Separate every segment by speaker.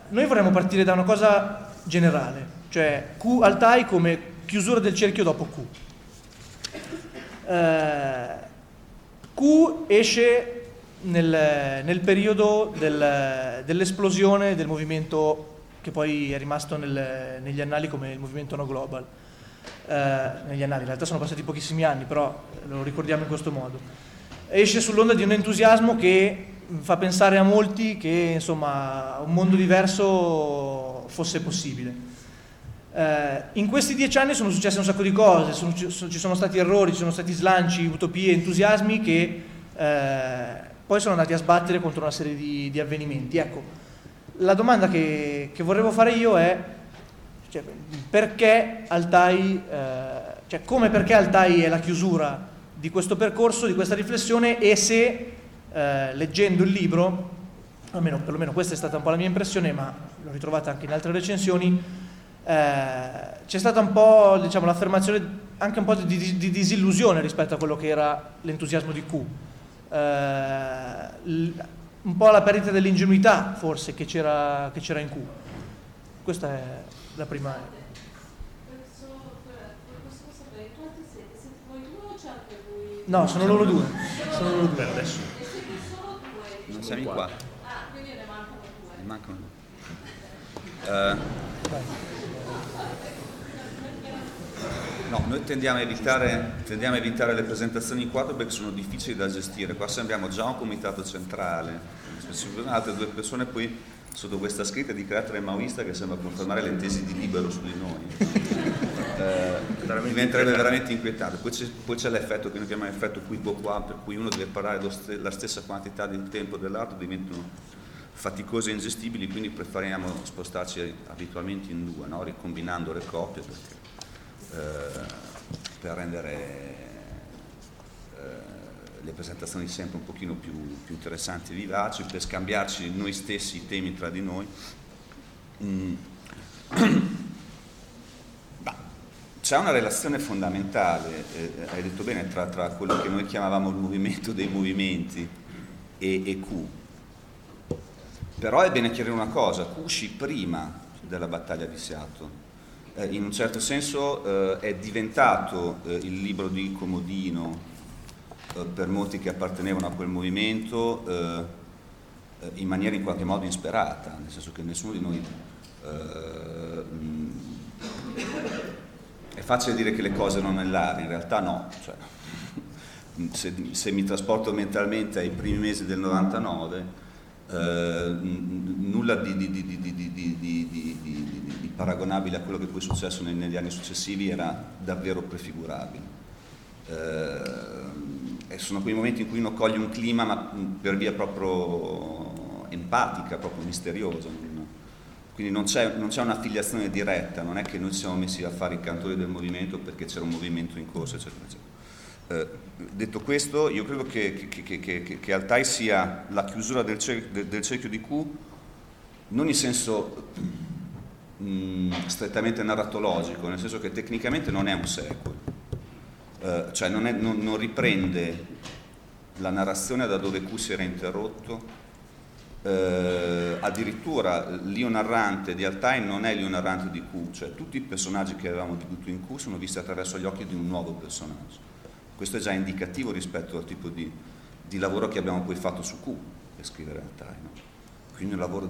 Speaker 1: noi vorremmo partire da una cosa generale, cioè Q Altai come chiusura del cerchio dopo Q. Q esce nel periodo dell'esplosione del movimento che poi è rimasto negli annali come il movimento No Global. Negli annali, in realtà sono passati pochissimi anni, però lo ricordiamo in questo modo. Esce sull'onda di un entusiasmo che fa pensare a molti che insomma un mondo diverso fosse possibile. In questi 10 anni sono successe un sacco di cose, ci sono stati errori, ci sono stati slanci, utopie, entusiasmi che poi sono andati a sbattere contro una serie di avvenimenti. Ecco, la domanda che vorrevo fare io è perché Altai, perché Altai è la chiusura di questo percorso, di questa riflessione, e se leggendo il libro, perlomeno questa è stata un po' la mia impressione, ma l'ho ritrovata anche in altre recensioni, c'è stata un po', diciamo, l'affermazione anche un po' di disillusione rispetto a quello che era l'entusiasmo di Q, un po' la perdita dell'ingenuità forse che c'era in Q. Questa è la prima. No, sono loro due.
Speaker 2: Per adesso.
Speaker 3: Non siamo in qua.
Speaker 4: Quindi ne mancano due.
Speaker 3: Ne mancano due. No, noi tendiamo a evitare le presentazioni in quadro perché sono difficili da gestire. Qua sembriamo già un comitato centrale, altre due persone poi sotto questa scritta di carattere maoista che sembra confermare le tesi di Libero su di noi. Diventerebbe veramente inquietante. Poi c'è l'effetto che noi chiamiamo effetto qui po' qua, per cui uno deve parlare la stessa quantità di tempo dell'altro, diventano faticose e ingestibili, quindi preferiamo spostarci abitualmente in due, no? Ricombinando le coppie per rendere le presentazioni sempre un pochino più interessanti e vivaci, per scambiarci noi stessi i temi tra di noi. C'è una relazione fondamentale, hai detto bene, tra quello che noi chiamavamo il movimento dei movimenti e Q. Però è bene chiarire una cosa: Q uscì prima della battaglia di Seattle. In un certo senso è diventato il libro di Comodino per molti che appartenevano a quel movimento in maniera in qualche modo insperata, nel senso che nessuno di noi è facile dire che le cose erano nell'aria, in realtà no, cioè, se mi trasporto mentalmente ai primi mesi del 99, nulla di paragonabile a quello che poi è successo negli anni successivi era davvero prefigurabile. E sono quei momenti in cui uno coglie un clima, ma per via proprio empatica, proprio misteriosa. Quindi non c'è un'affiliazione diretta, non è che noi ci siamo messi a fare i cantori del movimento perché c'era un movimento in corso, eccetera, eccetera. Detto questo, io credo che Altai sia la chiusura del cerchio di Q, non in senso strettamente narratologico, nel senso che tecnicamente non è un sequel, cioè non riprende la narrazione da dove Q si era interrotto. Addirittura l'io narrante di Altai non è l'io narrante di Q, cioè tutti i personaggi che avevamo vissuto in Q sono visti attraverso gli occhi di un nuovo personaggio. Questo è già indicativo rispetto al tipo di lavoro che abbiamo poi fatto su Q per scrivere Altai, no? Quindi un lavoro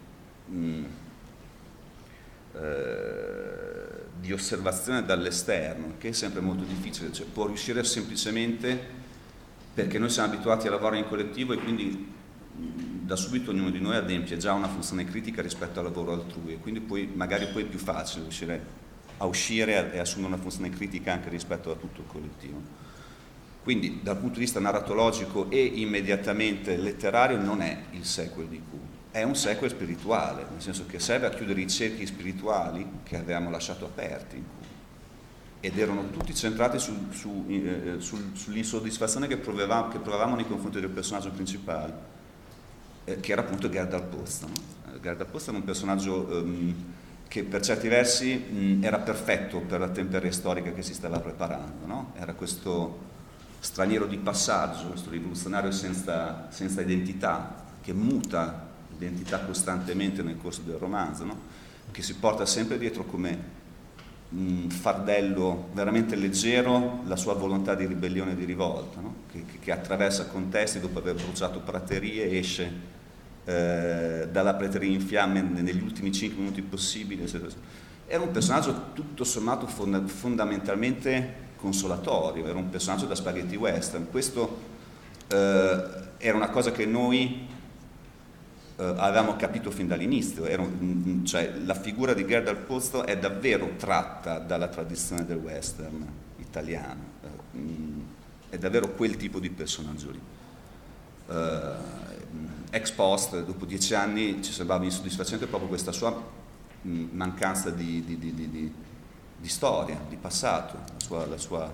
Speaker 3: di osservazione dall'esterno, che è sempre molto difficile, cioè può riuscire semplicemente perché noi siamo abituati a lavorare in collettivo e quindi da subito ognuno di noi adempie già una funzione critica rispetto al lavoro altrui e quindi poi magari poi è più facile riuscire a uscire e assumere una funzione critica anche rispetto a tutto il collettivo. Quindi dal punto di vista narratologico e immediatamente letterario non è il sequel di Q, è un sequel spirituale, nel senso che serve a chiudere i cerchi spirituali che avevamo lasciato aperti in Q ed erano tutti centrati sull'insoddisfazione che provavamo nei confronti del personaggio principale, che era appunto Gerdal Posta. Gerdal Posta era un personaggio che per certi versi era perfetto per la temperie storica che si stava preparando, no? Era questo straniero di passaggio, questo rivoluzionario senza identità, che muta identità costantemente nel corso del romanzo, no? Che si porta sempre dietro come un fardello veramente leggero la sua volontà di ribellione e di rivolta, no? Che attraversa contesti, dopo aver bruciato praterie esce dalla prateria in fiamme negli ultimi 5 minuti possibili, eccetera. Era un personaggio tutto sommato fondamentalmente consolatorio, era un personaggio da spaghetti western. Questo era una cosa che noi avevamo capito fin dall'inizio, cioè la figura di Gerd al Pozzo è davvero tratta dalla tradizione del western italiano, è davvero quel tipo di personaggio lì. Ex post, dopo 10 anni, ci sembrava insoddisfacente proprio questa sua mancanza di storia, di passato, la sua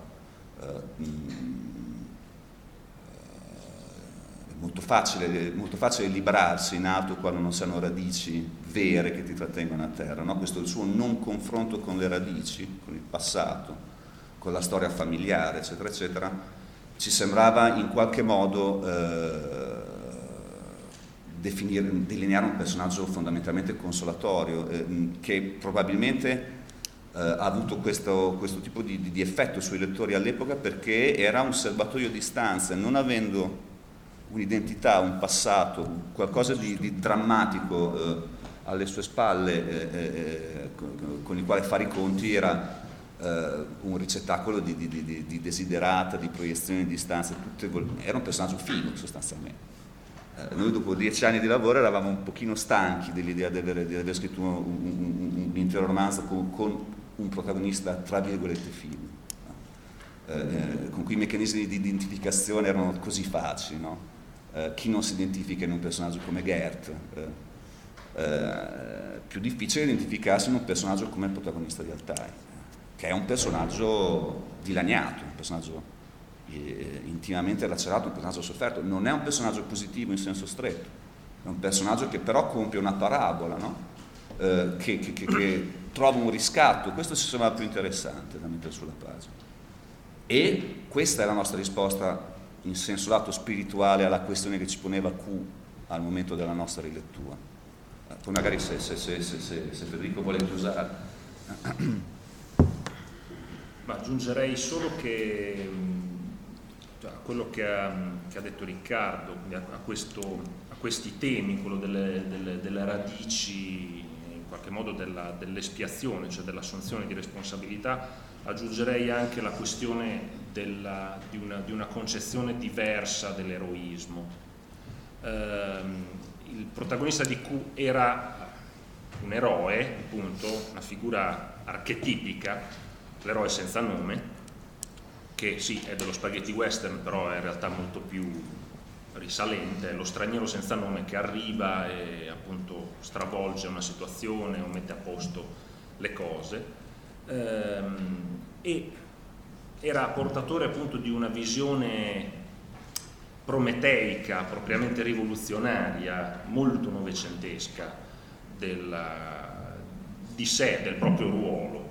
Speaker 3: molto facile librarsi in alto quando non si hanno radici vere che ti trattengono a terra, no? Questo il suo non confronto con le radici, con il passato, con la storia familiare, eccetera, eccetera, ci sembrava in qualche modo delineare un personaggio fondamentalmente consolatorio, che probabilmente ha avuto questo tipo di effetto sui lettori all'epoca, perché era un serbatoio di stanze, non avendo un'identità, un passato, qualcosa di drammatico alle sue spalle, con il quale fare i conti, era un ricettacolo di desiderata, di proiezioni di stanze, era un personaggio figo sostanzialmente. Noi dopo 10 anni di lavoro eravamo un pochino stanchi dell'idea di aver scritto un intero romanzo con un protagonista tra virgolette figo, con cui i meccanismi di identificazione erano così facili, no? Chi non si identifica in un personaggio come Gert, più difficile identificarsi in un personaggio come il protagonista di Altai, che è un personaggio dilaniato, un personaggio intimamente lacerato, un personaggio sofferto. Non è un personaggio positivo in senso stretto, è un personaggio che però compie una parabola, no? Che trova un riscatto. Questo ci sembra più interessante da mettere sulla pagina, e questa è la nostra risposta in senso lato spirituale alla questione che ci poneva Q al momento della nostra rilettura. Poi magari se Federico vuole chiusare.
Speaker 2: Ma aggiungerei solo che a quello che ha detto Riccardo, a questi temi, quello delle radici, in qualche modo dell'espiazione, cioè dell'assunzione di responsabilità, aggiungerei anche la questione di una concezione diversa dell'eroismo. Il protagonista di Q era un eroe, appunto, una figura archetipica, l'eroe senza nome, che sì, è dello spaghetti western, però è in realtà molto più risalente, è lo straniero senza nome che arriva e appunto stravolge una situazione o mette a posto le cose, e era portatore appunto di una visione prometeica, propriamente rivoluzionaria, molto novecentesca di sé, del proprio ruolo.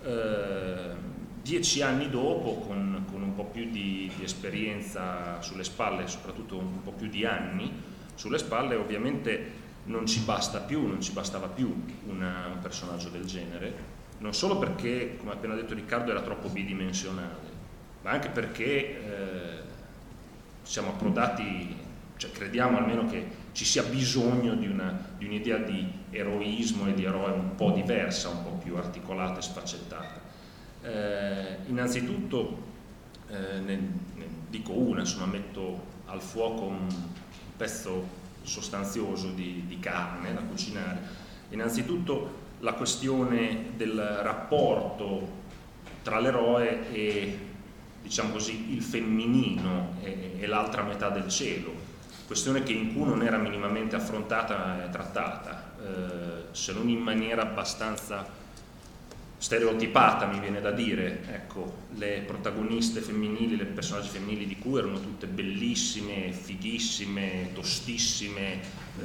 Speaker 2: 10 anni dopo, con un po' più di esperienza sulle spalle, soprattutto un po' più di anni sulle spalle, ovviamente non ci bastava più un personaggio del genere, non solo perché, come ha appena detto Riccardo, era troppo bidimensionale, ma anche perché siamo approdati, cioè crediamo almeno che ci sia bisogno di un'idea di eroismo e di eroe un po' diversa, un po' più articolata e sfaccettata. Innanzitutto dico insomma, metto al fuoco un pezzo sostanzioso di carne da cucinare. Innanzitutto la questione del rapporto tra l'eroe e, diciamo così, il femminino e l'altra metà del cielo, questione che in cui non era minimamente affrontata e trattata, se non in maniera abbastanza stereotipata, mi viene da dire. Ecco, le protagoniste femminili, le personaggi femminili di cui erano tutte bellissime, fighissime, tostissime,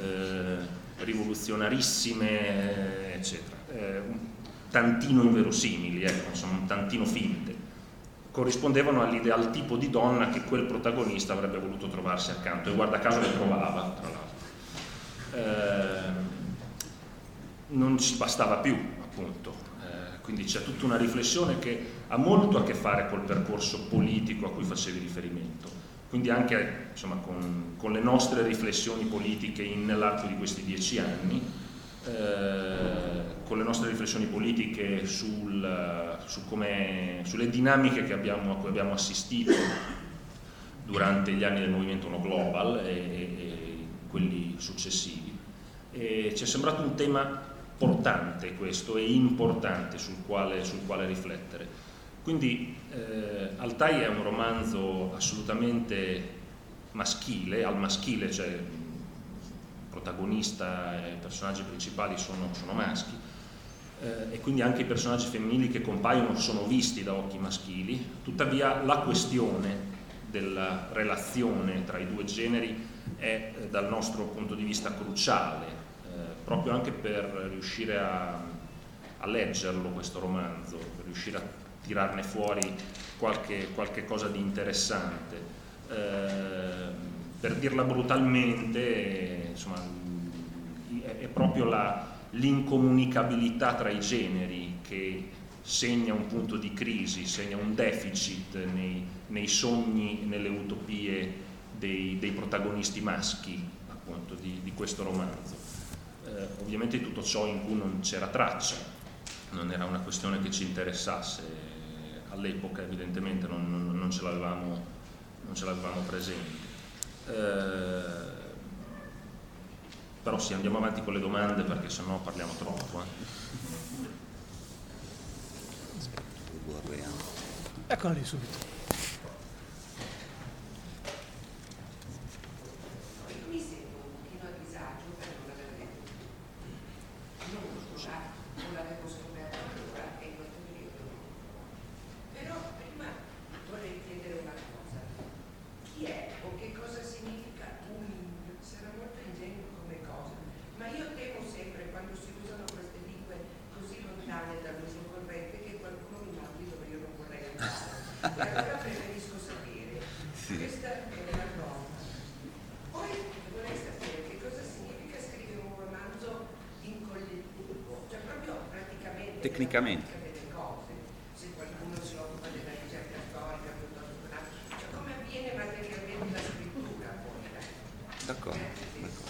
Speaker 2: rivoluzionarissime, eccetera, un tantino inverosimili, ecco, insomma un tantino finte, corrispondevano al tipo di donna che quel protagonista avrebbe voluto trovarsi accanto, e guarda caso le trovava, tra l'altro. non ci bastava più, appunto. Quindi c'è tutta una riflessione che ha molto a che fare col percorso politico a cui facevi riferimento. Quindi anche insomma, con le nostre riflessioni politiche nell'arco di questi 10 anni, con le nostre riflessioni politiche sulle dinamiche a cui abbiamo assistito durante gli anni del movimento No Global e quelli successivi. E ci è sembrato un tema importante questo e importante sul quale riflettere. Quindi Altaj è un romanzo assolutamente maschile, al maschile, cioè protagonista e personaggi principali sono maschi, e quindi anche i personaggi femminili che compaiono sono visti da occhi maschili. Tuttavia la questione della relazione tra i due generi è dal nostro punto di vista cruciale, proprio anche per riuscire a leggerlo questo romanzo, per riuscire a tirarne fuori qualche cosa di interessante. Per dirla brutalmente, insomma, è proprio l'incomunicabilità tra i generi che segna un punto di crisi, segna un deficit nei sogni, nelle utopie dei protagonisti maschi, appunto, di questo romanzo. Ovviamente tutto ciò in cui non c'era traccia, non era una questione che ci interessasse all'epoca, evidentemente non ce l'avevamo presente. Però sì, andiamo avanti con le domande perché sennò parliamo troppo.
Speaker 1: Eccola lì subito.
Speaker 5: Mi sento un pochino a disagio per non aver letto. Non l'avevo scoperto ancora e in questo periodo. Però prima vorrei chiedere una cosa. Chi è o che cosa significa un? Sarà molto ingenuo come cosa, ma io temo sempre quando si usano queste lingue così lontane dall'uso corrente che qualcuno mi mandi dove io non vorrei andare. E allora preferisco sapere. Questa è una cosa. Poi vorrei sapere che cosa significa scrivere un romanzo in collettivo, cioè proprio praticamente
Speaker 3: tecnicamente
Speaker 5: delle cose. Se qualcuno si occupa della ricerca storica piuttosto che un'altra, cioè come avviene materialmente la scrittura poi.
Speaker 3: D'accordo.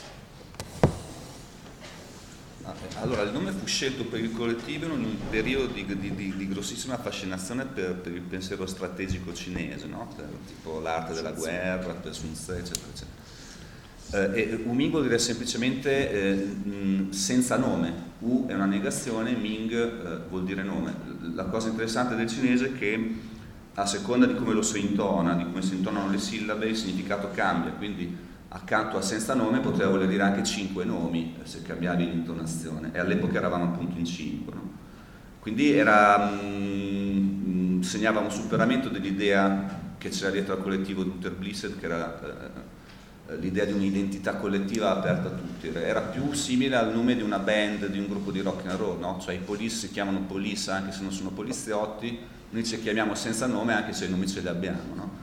Speaker 3: Allora, il nome fu scelto per il collettivo in un periodo di grossissima fascinazione per il pensiero strategico cinese, no? Tipo l'arte della guerra, per Sun Tzu, eccetera, eccetera. E Wuming vuol dire semplicemente senza nome. Wu è una negazione, Ming vuol dire nome. La cosa interessante del cinese è che a seconda di come lo si intona, di come si intonano le sillabe, il significato cambia, quindi accanto a senza nome poteva voler dire anche 5 nomi se cambiavi l'intonazione, e all'epoca eravamo appunto in 5, no? Quindi segnava un superamento dell'idea che c'era dietro al collettivo di Luther Blissett, che era l'idea di un'identità collettiva aperta a tutti. Era più simile al nome di una band, di un gruppo di rock and roll, no? Cioè i police si chiamano police anche se non sono poliziotti, noi ci chiamiamo senza nome anche se i nomi ce li abbiamo, no?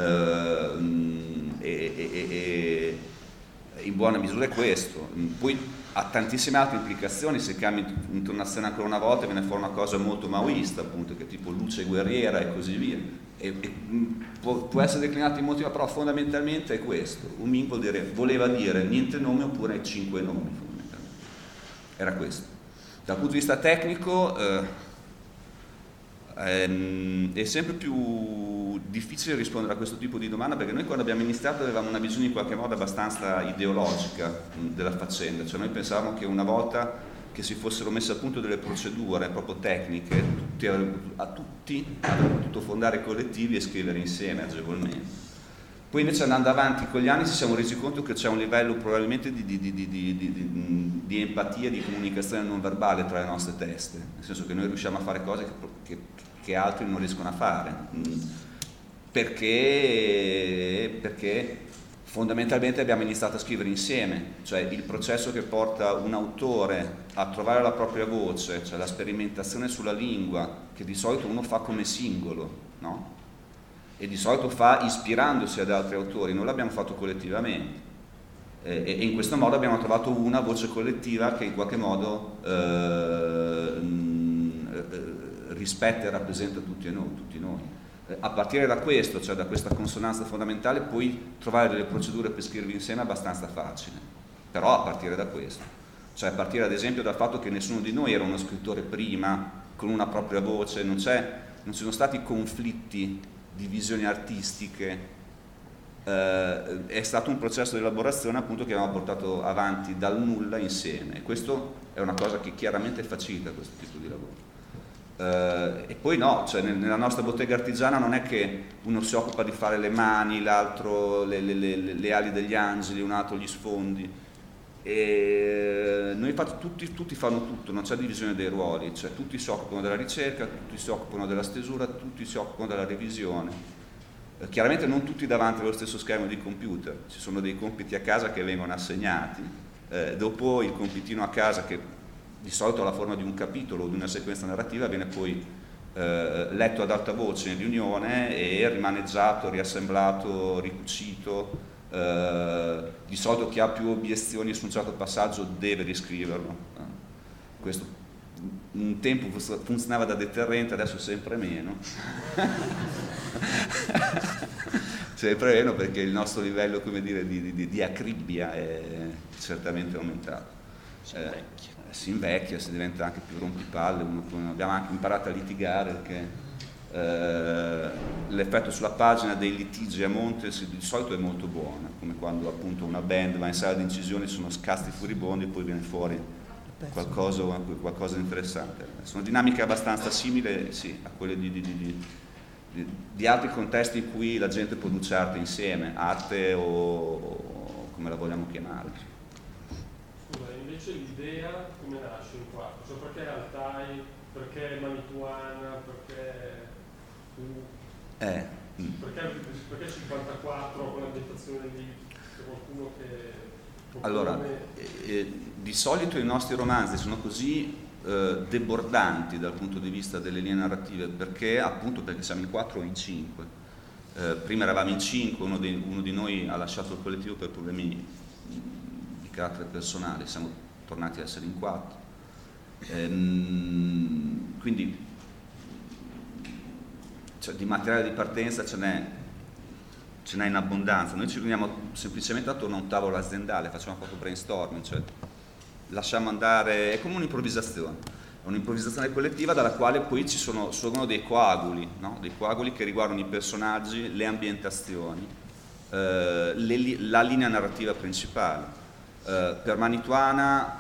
Speaker 3: E in buona misura è questo. Poi ha tantissime altre implicazioni. Se cambi intonazione ancora una volta viene fuori una cosa molto maoista, appunto, che è tipo luce guerriera e così via, e può essere declinato in molti, però fondamentalmente è questo. Wuming voleva dire niente nome oppure 5 nomi, fondamentalmente era questo. Dal punto di vista tecnico è sempre più difficile rispondere a questo tipo di domanda, perché noi quando abbiamo iniziato avevamo una visione in qualche modo abbastanza ideologica della faccenda, cioè noi pensavamo che una volta che si fossero messe a punto delle procedure proprio tecniche, tutti avrebbero potuto fondare collettivi e scrivere insieme agevolmente. Poi invece andando avanti con gli anni ci siamo resi conto che c'è un livello probabilmente di empatia, di comunicazione non verbale tra le nostre teste, nel senso che noi riusciamo a fare cose che altri non riescono a fare, perché fondamentalmente abbiamo iniziato a scrivere insieme, cioè il processo che porta un autore a trovare la propria voce, cioè la sperimentazione sulla lingua, che di solito uno fa come singolo, no? E di solito fa ispirandosi ad altri autori, noi l'abbiamo fatto collettivamente. E in questo modo abbiamo trovato una voce collettiva che in qualche modo rispetta e rappresenta tutti noi. A partire da questo, cioè da questa consonanza fondamentale, puoi trovare delle procedure per scrivervi insieme abbastanza facile, però a partire da questo, cioè a partire ad esempio dal fatto che nessuno di noi era uno scrittore prima, con una propria voce, non ci sono stati conflitti di visioni artistiche, è stato un processo di elaborazione appunto che abbiamo portato avanti dal nulla insieme, e questo è una cosa che chiaramente facilita questo tipo di lavoro. E poi no, cioè nella nostra bottega artigiana non è che uno si occupa di fare le mani, l'altro le ali degli angeli, un altro gli sfondi, e noi tutti fanno tutto, non c'è divisione dei ruoli, cioè tutti si occupano della ricerca, tutti si occupano della stesura, tutti si occupano della revisione. Chiaramente non tutti davanti allo stesso schermo di computer, ci sono dei compiti a casa che vengono assegnati, dopo il compitino a casa, che di solito ha la forma di un capitolo o di una sequenza narrativa, viene poi letto ad alta voce in riunione e rimaneggiato, riassemblato, ricucito. Di solito chi ha più obiezioni su un certo passaggio deve riscriverlo. Questo un tempo funzionava da deterrente, adesso sempre meno. Sempre meno, perché il nostro livello, come dire, di acribia è certamente aumentato. Si invecchia, si diventa anche più rompipalle, abbiamo anche imparato a litigare, perché l'effetto sulla pagina dei litigi a monte di solito è molto buono, come quando appunto una band va in sala di incisione, sono scasti furibondi e poi viene fuori qualcosa di interessante. Sono dinamiche abbastanza simili, sì, a quelle di altri contesti in cui la gente produce arte insieme, arte o come la vogliamo chiamare.
Speaker 6: Invece l'idea come nasce in quarto? Cioè perché Altai, perché Manituana, perché perché 54 con l'ambientazione lì? C'è qualcuno che...
Speaker 3: Allora, di solito i nostri romanzi sono così debordanti dal punto di vista delle linee narrative perché siamo in 4 o in 5. Prima eravamo in 5, uno di noi ha lasciato il collettivo per problemi di carattere personale, siamo tornati a essere in 4. Quindi di materiale di partenza ce n'è in abbondanza. Noi ci riuniamo semplicemente attorno a un tavolo aziendale, facciamo un po' brainstorming, cioè lasciamo andare, è come un'improvvisazione, è un'improvvisazione collettiva dalla quale poi sorgono dei coaguli, no? Dei coaguli che riguardano i personaggi, le ambientazioni, la linea narrativa principale. Per Manituana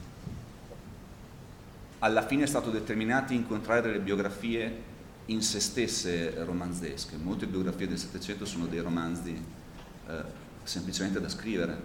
Speaker 3: alla fine è stato determinato incontrare delle biografie in se stesse romanzesche. Molte biografie del Settecento sono dei romanzi semplicemente da scrivere.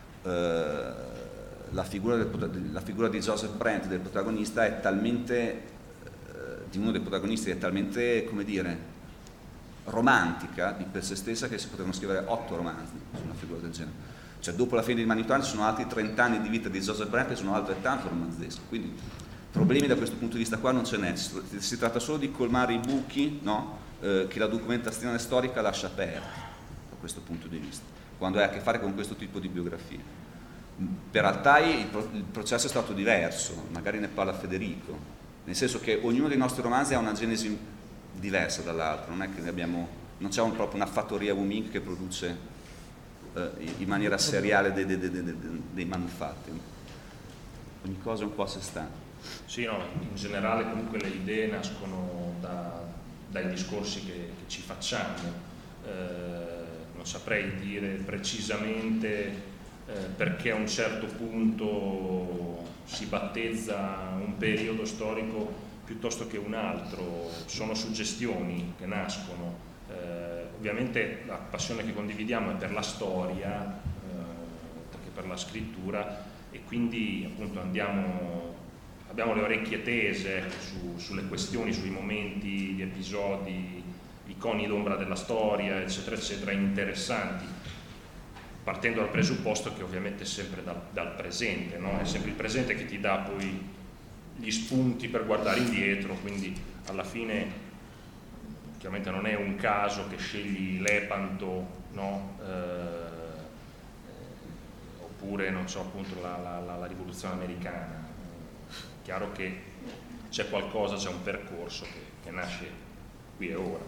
Speaker 3: La figura di Joseph Brent, del protagonista, è talmente di uno dei protagonisti è talmente, come dire, romantica di per sé stessa che si potevano scrivere 8 romanzi su una figura del genere. Cioè dopo la fine di Manituana ci sono altri 30 anni di vita di Joseph Brent e sono altrettanto romanzeschi. Quindi problemi da questo punto di vista qua non ce n'è, si tratta solo di colmare i buchi, no? Che la documentazione storica lascia aperti da questo punto di vista, quando hai a che fare con questo tipo di biografie. Per Altai il processo è stato diverso, magari ne parla Federico, nel senso che ognuno dei nostri romanzi ha una genesi diversa dall'altro, non è che non c'è proprio una fattoria Wuming che produce in maniera seriale dei manufatti, ogni cosa è un po' a sé stante.
Speaker 2: Sì, no, in generale comunque le idee nascono dai discorsi che ci facciamo, non saprei dire precisamente perché a un certo punto si battezza un periodo storico piuttosto che un altro, sono suggestioni che nascono. Ovviamente la passione che condividiamo è per la storia, anche per la scrittura, e quindi appunto abbiamo le orecchie tese sulle questioni, sui momenti, gli episodi, i coni d'ombra della storia, eccetera, eccetera, interessanti, partendo dal presupposto che ovviamente è sempre dal presente, no? È sempre il presente che ti dà poi gli spunti per guardare indietro, quindi alla fine chiaramente non è un caso che scegli Lepanto, no? oppure non so, appunto la rivoluzione americana. Chiaro che c'è qualcosa, c'è un percorso che nasce qui e ora.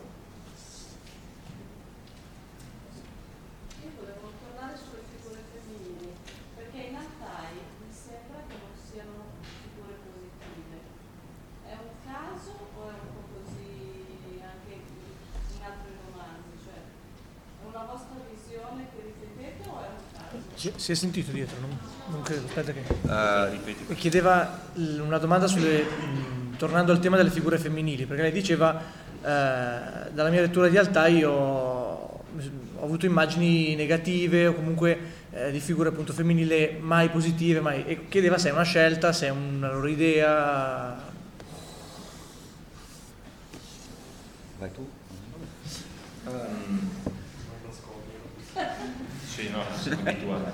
Speaker 4: Io volevo tornare sulle figure femminili, perché in Altai mi sembra che non siano figure positive. È un caso o è un po' così anche in altri romanzi? Cioè, è una vostra visione che ripetete o è un caso?
Speaker 1: Si è sentito dietro, non credo, aspetta che...
Speaker 3: Ripeti.
Speaker 1: Chiedeva una domanda tornando al tema delle figure femminili, perché lei diceva, dalla mia lettura di Altai ho avuto immagini negative o comunque di figure appunto femminili mai positive, e chiedeva se è una scelta, se è una loro idea.
Speaker 3: Vai tu?
Speaker 2: Sì, no, siamo abituati.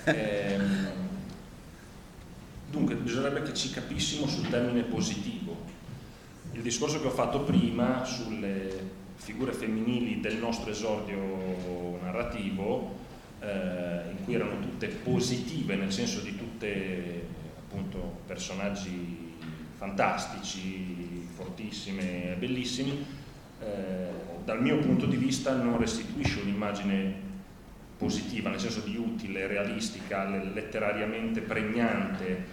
Speaker 2: Dunque, bisognerebbe che ci capissimo sul termine positivo. Il discorso che ho fatto prima sulle figure femminili del nostro esordio narrativo, in cui erano tutte positive, nel senso di tutte appunto personaggi fantastici, fortissime, bellissimi, dal mio punto di vista non restituisce un'immagine positiva, nel senso di utile, realistica, letterariamente pregnante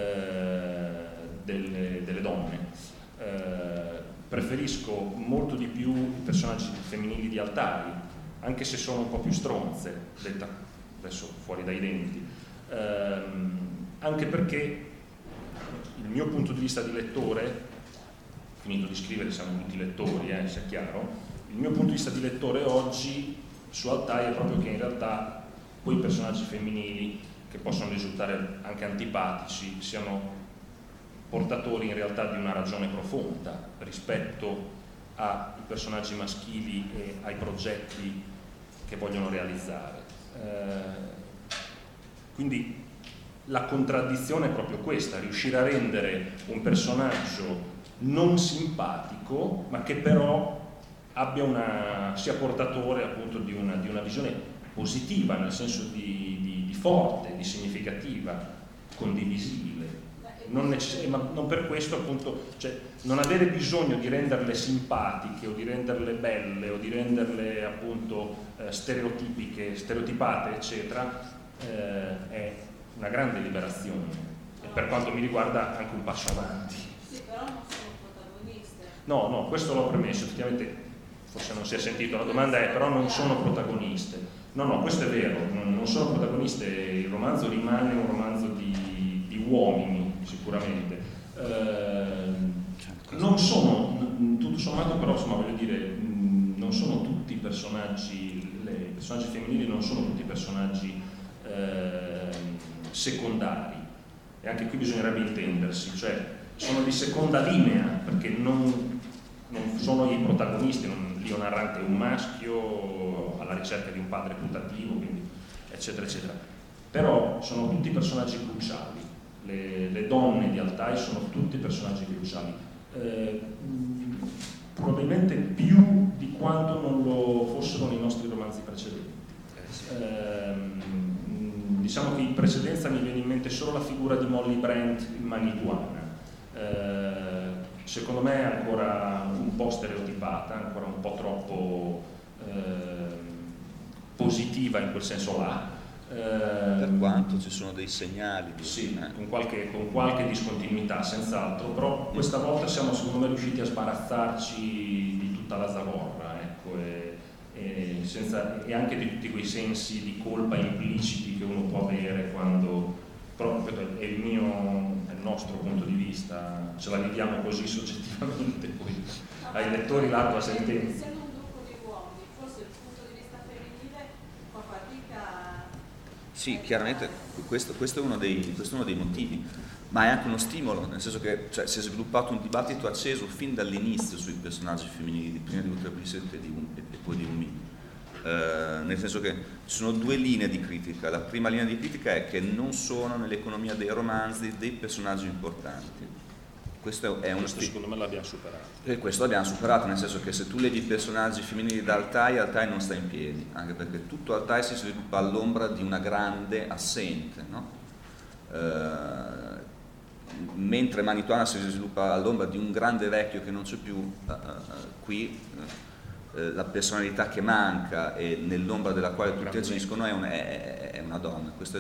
Speaker 2: delle donne. Preferisco molto di più i personaggi femminili di Altai, anche se sono un po' più stronze, detta adesso fuori dai denti, anche perché il mio punto di vista di lettore, finito di scrivere, siamo tutti lettori, sia chiaro, il mio punto di vista di lettore oggi su Altai è proprio che in realtà quei personaggi femminili, che possono risultare anche antipatici, siano portatori in realtà di una ragione profonda rispetto ai personaggi maschili e ai progetti che vogliono realizzare. Quindi la contraddizione è proprio questa: riuscire a rendere un personaggio non simpatico, ma che però sia portatore appunto di una visione positiva, nel senso di forte, di significativa, condivisibile. Ma non per questo appunto, cioè, non avere bisogno di renderle simpatiche o di renderle belle o di renderle appunto stereotipiche, stereotipate, eccetera, è una grande liberazione e per quanto mi riguarda anche un passo avanti.
Speaker 4: Sì, però non sono protagoniste.
Speaker 2: No, questo l'ho premesso, effettivamente forse non si è sentito, la domanda è però non sono protagoniste. No, questo è vero, non sono protagoniste, il romanzo rimane un romanzo di uomini, sicuramente. Non sono, tutto sommato, però insomma voglio dire, non sono tutti i personaggi femminili non sono tutti personaggi secondari, e anche qui bisognerebbe intendersi, cioè sono di seconda linea, perché non sono i protagonisti, l'io narrante è un maschio alla ricerca di un padre putativo, quindi eccetera eccetera, però sono tutti personaggi cruciali. Le donne di Altai sono tutti personaggi cruciali, probabilmente più di quanto non lo fossero nei nostri romanzi precedenti. Diciamo che in precedenza mi viene in mente solo la figura di Molly Brent manituana. Secondo me è ancora un po' stereotipata, ancora un po' troppo positiva in quel senso là.
Speaker 3: Per quanto ci sono dei segnali
Speaker 2: sì, con qualche discontinuità senz'altro, però questa volta siamo secondo me riusciti a sbarazzarci di tutta la zavorra, ecco, e anche di tutti quei sensi di colpa impliciti che uno può avere quando, però è il nostro punto di vista, ce la viviamo così soggettivamente, poi ai lettori l'ardua sentenza.
Speaker 4: Essendo un gruppo di uomini, forse il punto di vista femminile fa fatica.
Speaker 3: Sì, chiaramente questo è uno dei motivi, ma è anche uno stimolo, nel senso che si è sviluppato un dibattito acceso fin dall'inizio sui personaggi femminili, prima di Utrapisette e poi di Umi. Nel senso che ci sono due linee di critica. La prima linea di critica è che non sono nell'economia dei romanzi dei personaggi importanti, Questo è uno
Speaker 2: Questo secondo me l'abbiamo superato.
Speaker 3: E questo l'abbiamo superato, nel senso che se tu leggi i personaggi femminili da Altai non sta in piedi, anche perché tutto Altai si sviluppa all'ombra di una grande assente, no? Mentre Manituana si sviluppa all'ombra di un grande vecchio che non c'è più, qui la personalità che manca e nell'ombra della quale tutti agiscono è una donna. Questo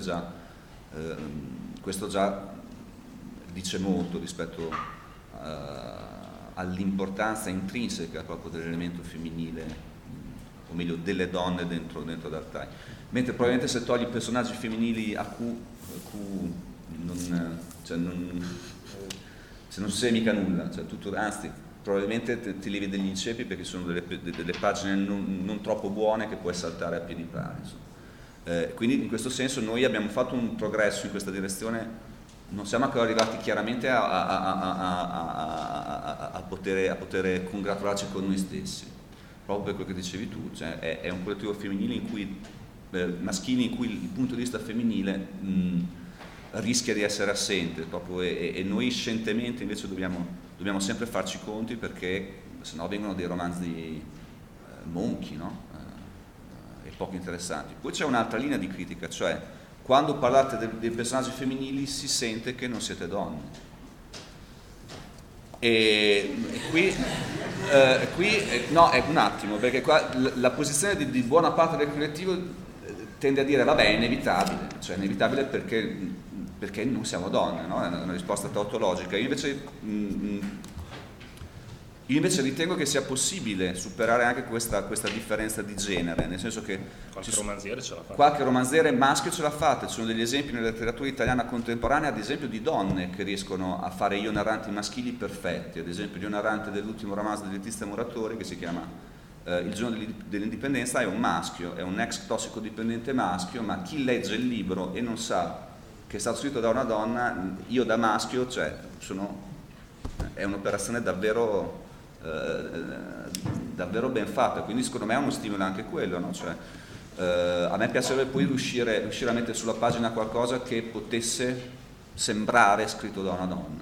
Speaker 3: già dice molto rispetto all'importanza intrinseca proprio dell'elemento femminile, o meglio delle donne dentro Altai. Mentre probabilmente se togli i personaggi femminili a Q non si mica nulla, cioè tutto, anzi probabilmente ti levi degli inceppi perché sono delle pagine non troppo buone che puoi saltare a piedi pari. Quindi in questo senso noi abbiamo fatto un progresso in questa direzione, non siamo ancora arrivati chiaramente a poter congratularci con noi stessi, proprio per quello che dicevi tu, cioè è un collettivo femminile maschile in cui il punto di vista femminile rischia di essere assente proprio, e noi scientemente invece dobbiamo sempre farci conti, perché sennò vengono dei romanzi monchi, no? E poco interessanti. Poi c'è un'altra linea di critica, cioè quando parlate dei personaggi femminili si sente che non siete donne. E qui no, è un attimo, perché qua la posizione di buona parte del collettivo tende a dire vabbè, è inevitabile perché non siamo donne, no? È una risposta tautologica. Io invece ritengo che sia possibile superare anche questa differenza di genere, nel senso che qualche romanziere maschio ce l'ha fatta. Ci sono degli esempi nella letteratura italiana contemporanea, ad esempio di donne che riescono a fare io narranti maschili perfetti. Ad esempio io narrante dell'ultimo romanzo di Letizia Muratori, che si chiama Il giorno dell'indipendenza, è un maschio, è un ex tossicodipendente maschio, ma chi legge il libro e non sa che è stato scritto da una donna, io da maschio, è un'operazione davvero ben fatta, quindi secondo me è uno stimolo anche quello, no? Cioè, a me piacerebbe poi riuscire a mettere sulla pagina qualcosa che potesse sembrare scritto da una donna,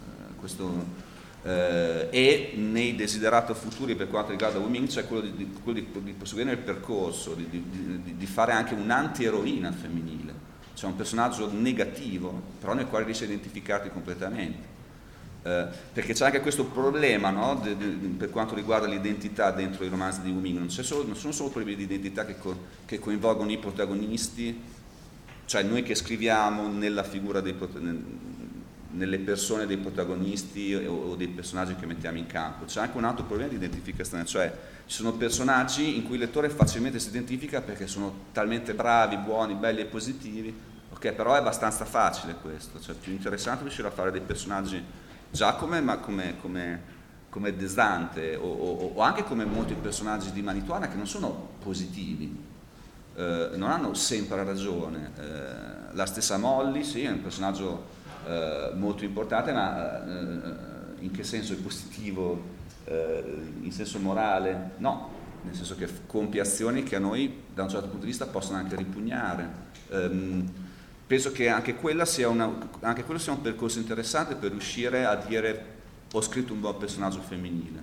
Speaker 3: e nei desiderati futuri per quanto riguarda Women c'è quello di proseguire nel percorso, di fare anche un'anti-eroina femminile, cioè un personaggio negativo però nel quale riesci a identificarti completamente. Perché c'è anche questo problema, no? Per quanto riguarda l'identità dentro i romanzi di Women, non sono solo problemi di identità che coinvolgono i protagonisti, cioè noi che scriviamo nella figura nelle persone dei protagonisti o dei personaggi che mettiamo in campo. C'è anche un altro problema di identificazione, cioè ci sono personaggi in cui il lettore facilmente si identifica perché sono talmente bravi, buoni, belli e positivi, ok, però è abbastanza facile questo, cioè è più interessante riuscire a fare dei personaggi Giacomo, ma come Desdante o anche come molti personaggi di Manituana che non sono positivi, non hanno sempre ragione. La stessa Molly, sì, è un personaggio molto importante, ma in che senso è positivo? In senso morale? No, nel senso che compie azioni che a noi da un certo punto di vista possono anche ripugnare. Penso che anche quello sia un percorso interessante per riuscire a dire ho scritto un buon personaggio femminile,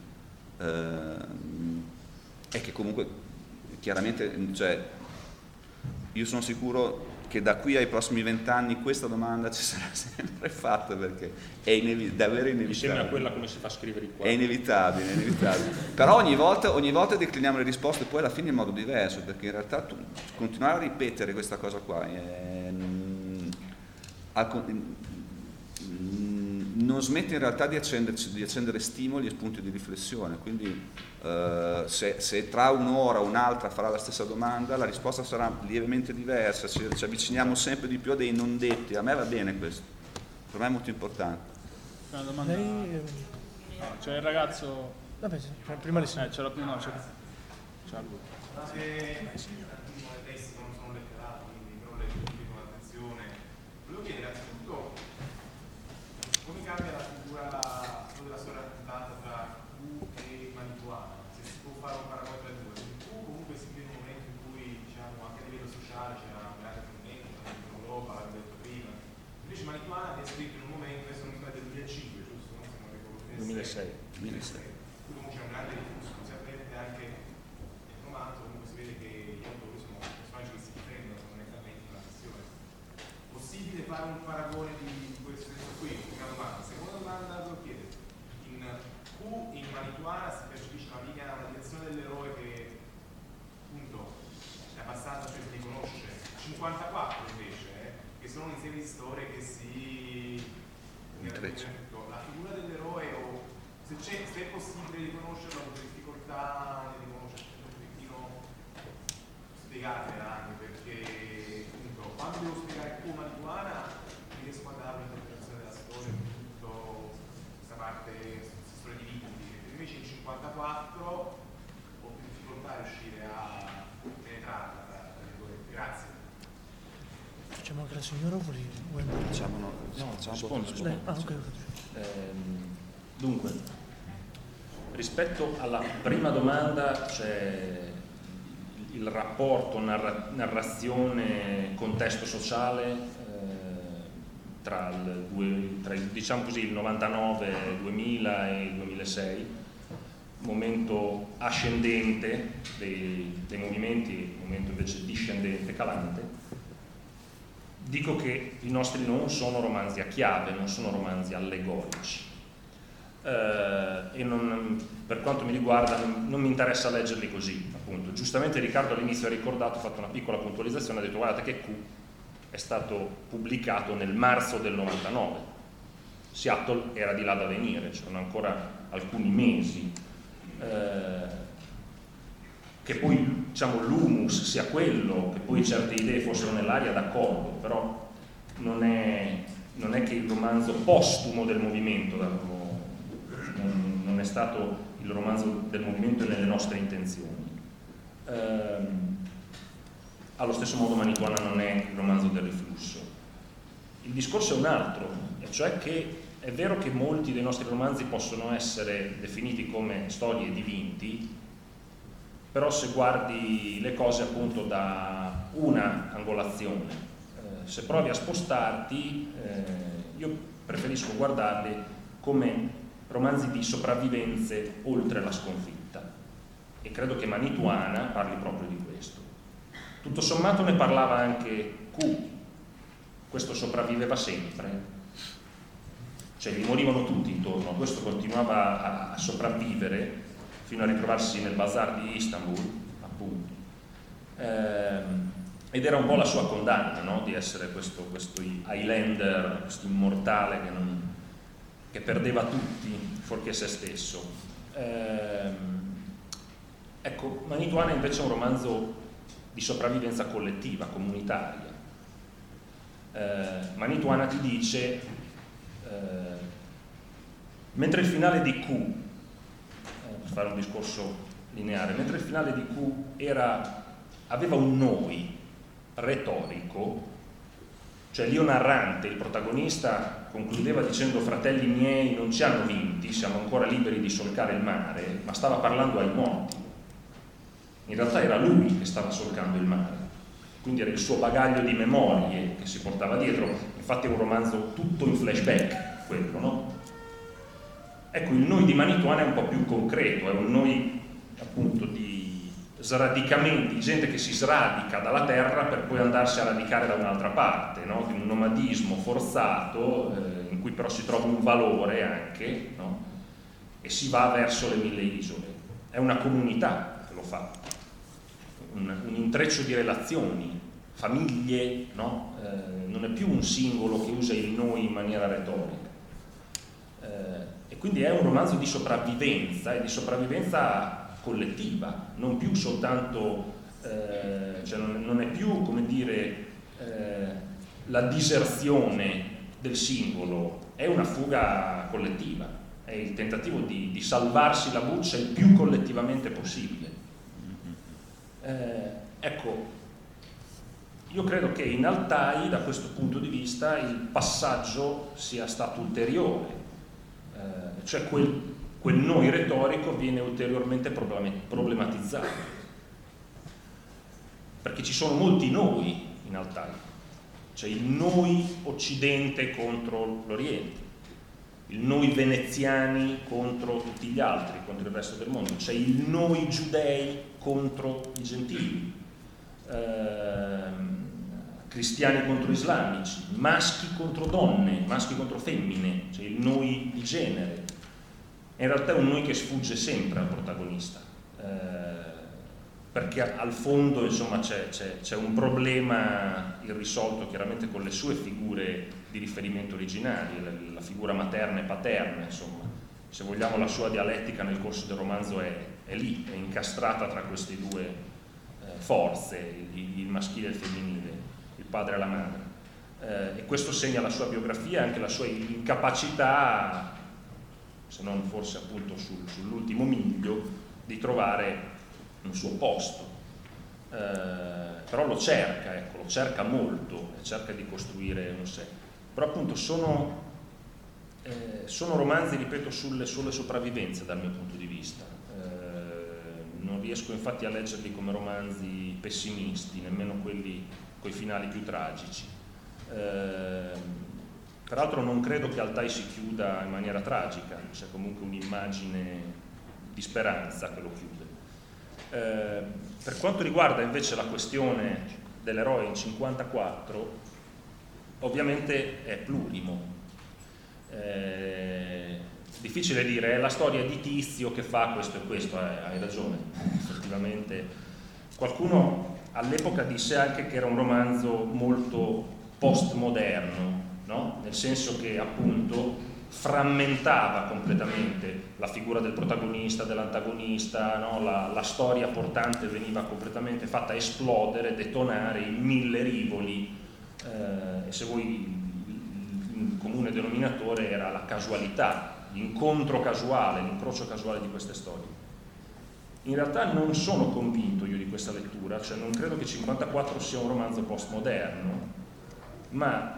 Speaker 3: e che comunque chiaramente, cioè, io sono sicuro che da qui ai prossimi 20 anni questa domanda ci sarà sempre fatta, perché è davvero inevitabile.
Speaker 2: Mi sembra quella come si fa a scrivere qua.
Speaker 3: È inevitabile. Però ogni volta decliniamo le risposte poi alla fine in modo diverso, perché in realtà continuare a ripetere questa cosa qua non smette in realtà di accendere stimoli e spunti di riflessione, quindi se tra un'ora o un'altra farà la stessa domanda la risposta sarà lievemente diversa, ci avviciniamo sempre di più a dei non detti. A me va bene questo, per me è molto importante.
Speaker 7: Una domanda. C'è il ragazzo.
Speaker 1: Vabbè, prima di sì.
Speaker 7: C'è la prima, no, c'è lui.
Speaker 8: Volevo chiedere anzitutto come cambia la figura della sua rappresentanza tra Q e Manituana, se si può fare un paragone tra i due. Q comunque si vive in un momento in cui, diciamo, anche a livello sociale c'era un grande movimento, l'Europa, l'abbiamo detto prima. Invece Manituana è scritto in un momento, adesso non so, del 2005, giusto? Non
Speaker 2: 2006.
Speaker 8: Comunque c'è un grande diffuso, si avverte anche nel romanzo, comunque si vede che gli autori sono personaggi che si difendono fondamentalmente in una missione. Possibile fare un paragone di questo senso qui? Una domanda. Seconda domanda lo chiedo. In Q, in Manituana si percepisce una linea, una direzione dell'eroe che appunto è abbastanza, cioè si riconosce. 54 invece, che sono un insieme di storie che si... La figura dell'eroe, o se è possibile riconoscerlo, ho difficoltà di riconoscerlo un pochettino spiegatela anche, perché appunto quando devo spiegare come Manituana riesco a dare un'interpretazione della storia, tutto questa parte, questa storia di Vicundi, invece in 54 ho più difficoltà a riuscire a penetrarla, grazie.
Speaker 1: Facciamo anche la signora o vuoi andare?
Speaker 2: Rispondo.
Speaker 1: Ok.
Speaker 2: Dunque, rispetto alla prima domanda c'è il rapporto narrazione contesto sociale tra diciamo così, il 99, 2000 e il 2006, momento ascendente dei movimenti, momento invece discendente, calante. Dico che i nostri non sono romanzi a chiave, non sono romanzi allegorici, e per quanto mi riguarda non mi interessa leggerli così, appunto. Giustamente Riccardo all'inizio ha ricordato, ha fatto una piccola puntualizzazione, ha detto guardate che Q è stato pubblicato nel marzo del 99, Seattle era di là da venire, c'erano ancora alcuni mesi, che poi diciamo l'humus sia quello, che poi certe idee fossero nell'aria, d'accordo, però non è che il romanzo postumo del movimento non è stato il romanzo del movimento nelle nostre intenzioni. Allo stesso modo Manituana non è il romanzo del riflusso. Il discorso è un altro, e cioè che è vero che molti dei nostri romanzi possono essere definiti come storie di vinti, però se guardi le cose appunto da una angolazione, se provi a spostarti, io preferisco guardarli come romanzi di sopravvivenze oltre la sconfitta, e credo che Manituana parli proprio di questo. Tutto sommato ne parlava anche Q, questo sopravviveva sempre, cioè gli morivano tutti intorno, questo continuava a sopravvivere fino a ritrovarsi nel bazar di Istanbul, appunto, ed era un po' la sua condanna, no? Di essere questo Highlander, questo immortale che perdeva tutti fuorché se stesso. Ecco, Manituana invece è un romanzo di sopravvivenza collettiva, comunitaria. Manituana ti dice, mentre il finale di Q, per fare un discorso lineare, mentre il finale di Q aveva un noi retorico, cioè l'io narrante, il protagonista, concludeva dicendo fratelli miei non ci hanno vinti, siamo ancora liberi di solcare il mare, ma stava parlando ai morti. In realtà era lui che stava solcando il mare, quindi era il suo bagaglio di memorie che si portava dietro. Infatti è un romanzo tutto in flashback, quello, no? Ecco, il noi di Manituana è un po' più concreto, è un noi appunto di sradicamenti, gente che si sradica dalla terra per poi andarsi a radicare da un'altra parte, no? Di un nomadismo forzato, in cui però si trova un valore anche, no? E si va verso le 1000 isole. È una comunità che lo fa, un intreccio di relazioni, famiglie, no? Non è più un singolo che usa il noi in maniera retorica. E quindi è un romanzo di sopravvivenza, e di sopravvivenza collettiva, non più soltanto, cioè non è più, come dire, la diserzione del singolo, è una fuga collettiva, è il tentativo di salvarsi la buccia il più collettivamente possibile. Ecco, io credo che in Altai, da questo punto di vista, il passaggio sia stato ulteriore, cioè quel noi retorico viene ulteriormente problematizzato, perché ci sono molti noi in Altai, cioè il noi occidente contro l'Oriente, il noi veneziani contro tutti gli altri, contro il resto del mondo, c'è il noi giudei contro i gentili, cristiani contro islamici, maschi contro donne, maschi contro femmine, c'è il noi di genere. In realtà è un noi che sfugge sempre al protagonista, perché al fondo insomma c'è un problema irrisolto chiaramente con le sue figure di riferimento originali, la figura materna e paterna, insomma, se vogliamo la sua dialettica nel corso del romanzo è lì, è incastrata tra queste due forze, il maschile e il femminile, il padre e la madre, e questo segna la sua biografia e anche la sua incapacità, se non forse appunto sull'ultimo miglio, di trovare un suo posto, però lo cerca, ecco, lo cerca molto e cerca di costruire un sé. Però appunto sono romanzi, ripeto, sulle sopravvivenze dal mio punto di vista. Non riesco infatti a leggerli come romanzi pessimisti, nemmeno quelli coi finali più tragici. Peraltro non credo che Altaj si chiuda in maniera tragica, c'è comunque un'immagine di speranza che lo chiude. Per quanto riguarda invece la questione dell'eroe in 54, ovviamente è plurimo. Difficile dire, è la storia di Tizio che fa questo e questo, hai ragione, effettivamente. Qualcuno all'epoca disse anche che era un romanzo molto postmoderno, no? Nel senso che appunto frammentava completamente la figura del protagonista, dell'antagonista, no? La storia portante veniva completamente fatta esplodere, detonare in 1000 rivoli, e se vuoi il comune denominatore era la casualità, l'incontro casuale, l'incrocio casuale di queste storie. In realtà non sono convinto io di questa lettura, cioè non credo che 54 sia un romanzo postmoderno, ma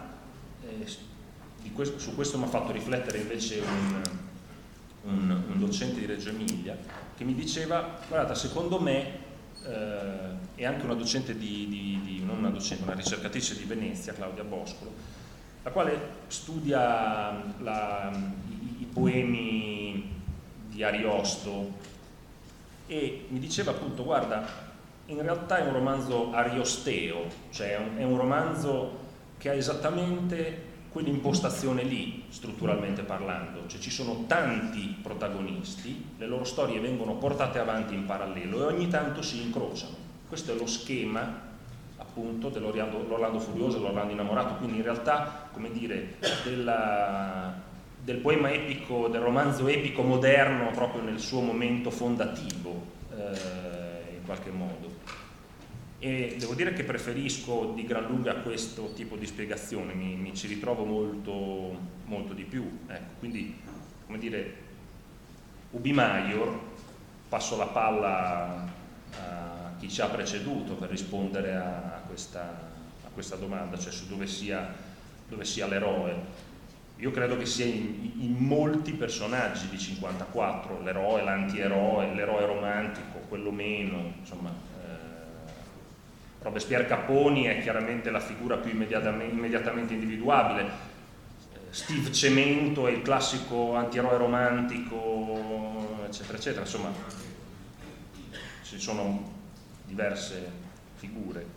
Speaker 2: su questo mi ha fatto riflettere invece un docente di Reggio Emilia che mi diceva, guarda, secondo me, e anche una docente non una docente, una ricercatrice di Venezia, Claudia Boscolo, la quale studia i poemi di Ariosto, e mi diceva appunto, guarda, in realtà è un romanzo ariosteo, cioè è un romanzo che ha esattamente quell'impostazione lì, strutturalmente parlando, cioè ci sono tanti protagonisti, le loro storie vengono portate avanti in parallelo e ogni tanto si incrociano. Questo è lo schema appunto dell'Orlando Furioso, l'Orlando innamorato, quindi in realtà, come dire, del poema epico, del romanzo epico moderno proprio nel suo momento fondativo, in qualche modo. E devo dire che preferisco di gran lunga questo tipo di spiegazione, mi ci ritrovo molto, molto di più. Ecco, quindi, come dire, ubi maior, passo la palla a chi ci ha preceduto per rispondere a questa domanda, cioè su dove sia l'eroe. Io credo che sia in molti personaggi di 54, l'eroe, l'antieroe, l'eroe romantico, quello meno, insomma. Robespierre Caponi è chiaramente la figura più immediatamente individuabile. Steve Cemento è il classico antieroe romantico, eccetera, eccetera. Insomma, ci sono diverse figure.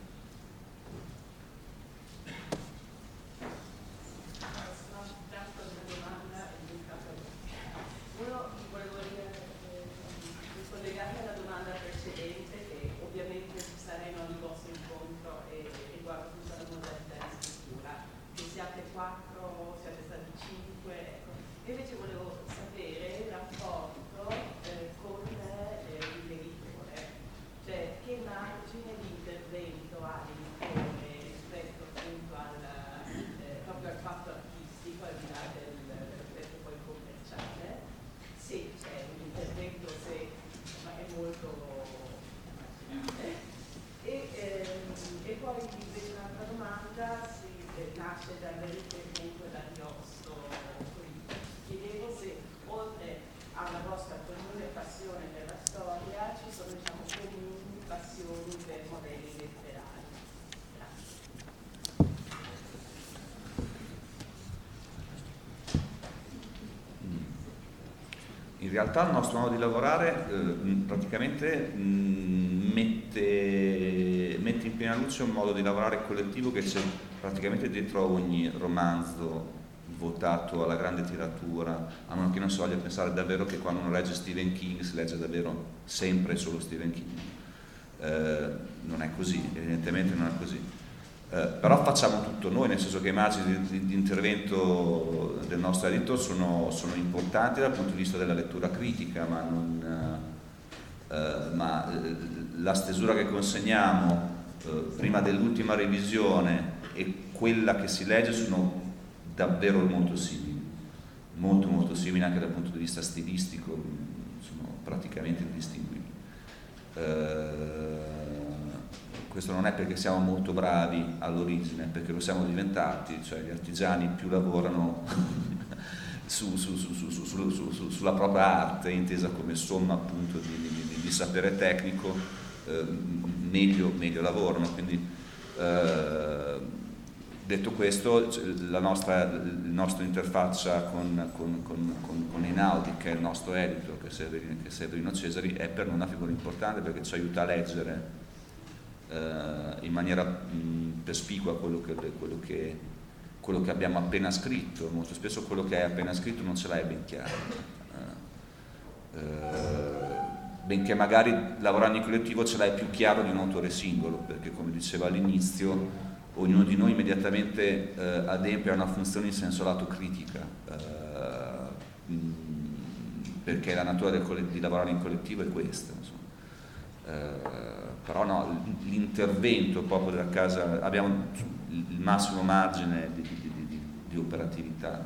Speaker 3: In realtà il nostro modo di lavorare praticamente mette in piena luce un modo di lavorare collettivo che c'è praticamente dietro a ogni romanzo votato alla grande tiratura, a meno che non si voglia pensare davvero che quando uno legge Stephen King si legge davvero sempre solo Stephen King. Non è così, evidentemente non è così. Però facciamo tutto noi, nel senso che i margini di intervento del nostro editor sono importanti dal punto di vista della lettura critica, ma la stesura che consegniamo prima dell'ultima revisione e quella che si legge sono davvero molto simili, molto simili anche dal punto di vista stilistico, sono praticamente indistinguibili. Questo non è perché siamo molto bravi all'origine, perché lo siamo diventati, cioè gli artigiani più lavorano sulla propria arte, intesa come somma appunto di sapere tecnico, meglio lavorano. Quindi detto questo, la nostra interfaccia con Einaudi, che è il nostro editor, che è Severino Cesari, è per noi una figura importante perché ci aiuta a leggere in maniera perspicua quello che abbiamo appena scritto. Molto spesso quello che hai appena scritto non ce l'hai ben chiaro, benché magari lavorando in collettivo ce l'hai più chiaro di un autore singolo, perché come dicevo all'inizio ognuno di noi immediatamente adempie a una funzione in senso lato critica, perché la natura di lavorare in collettivo è questa, insomma. Però no, l'intervento proprio della casa, abbiamo il massimo margine di operatività.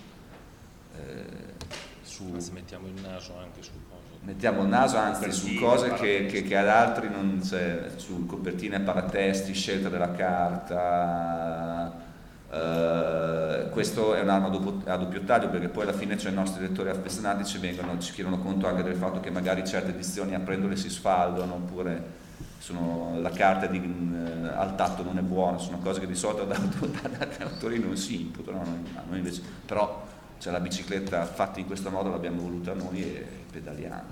Speaker 2: Mettiamo il naso anche su cose.
Speaker 3: Mettiamo il naso anzi su cose che ad altri non c'è, su copertine, paratesti, scelta della carta. Questo è un'arma a doppio taglio, perché poi alla fine, cioè, i nostri lettori affezionati ci chiedono conto anche del fatto che magari certe edizioni aprendole si sfaldano, oppure la carta al tatto non è buona, sono cose che di solito da autori non si imputano, a noi invece, però cioè, la bicicletta fatta in questo modo l'abbiamo voluta noi e pedaliamo.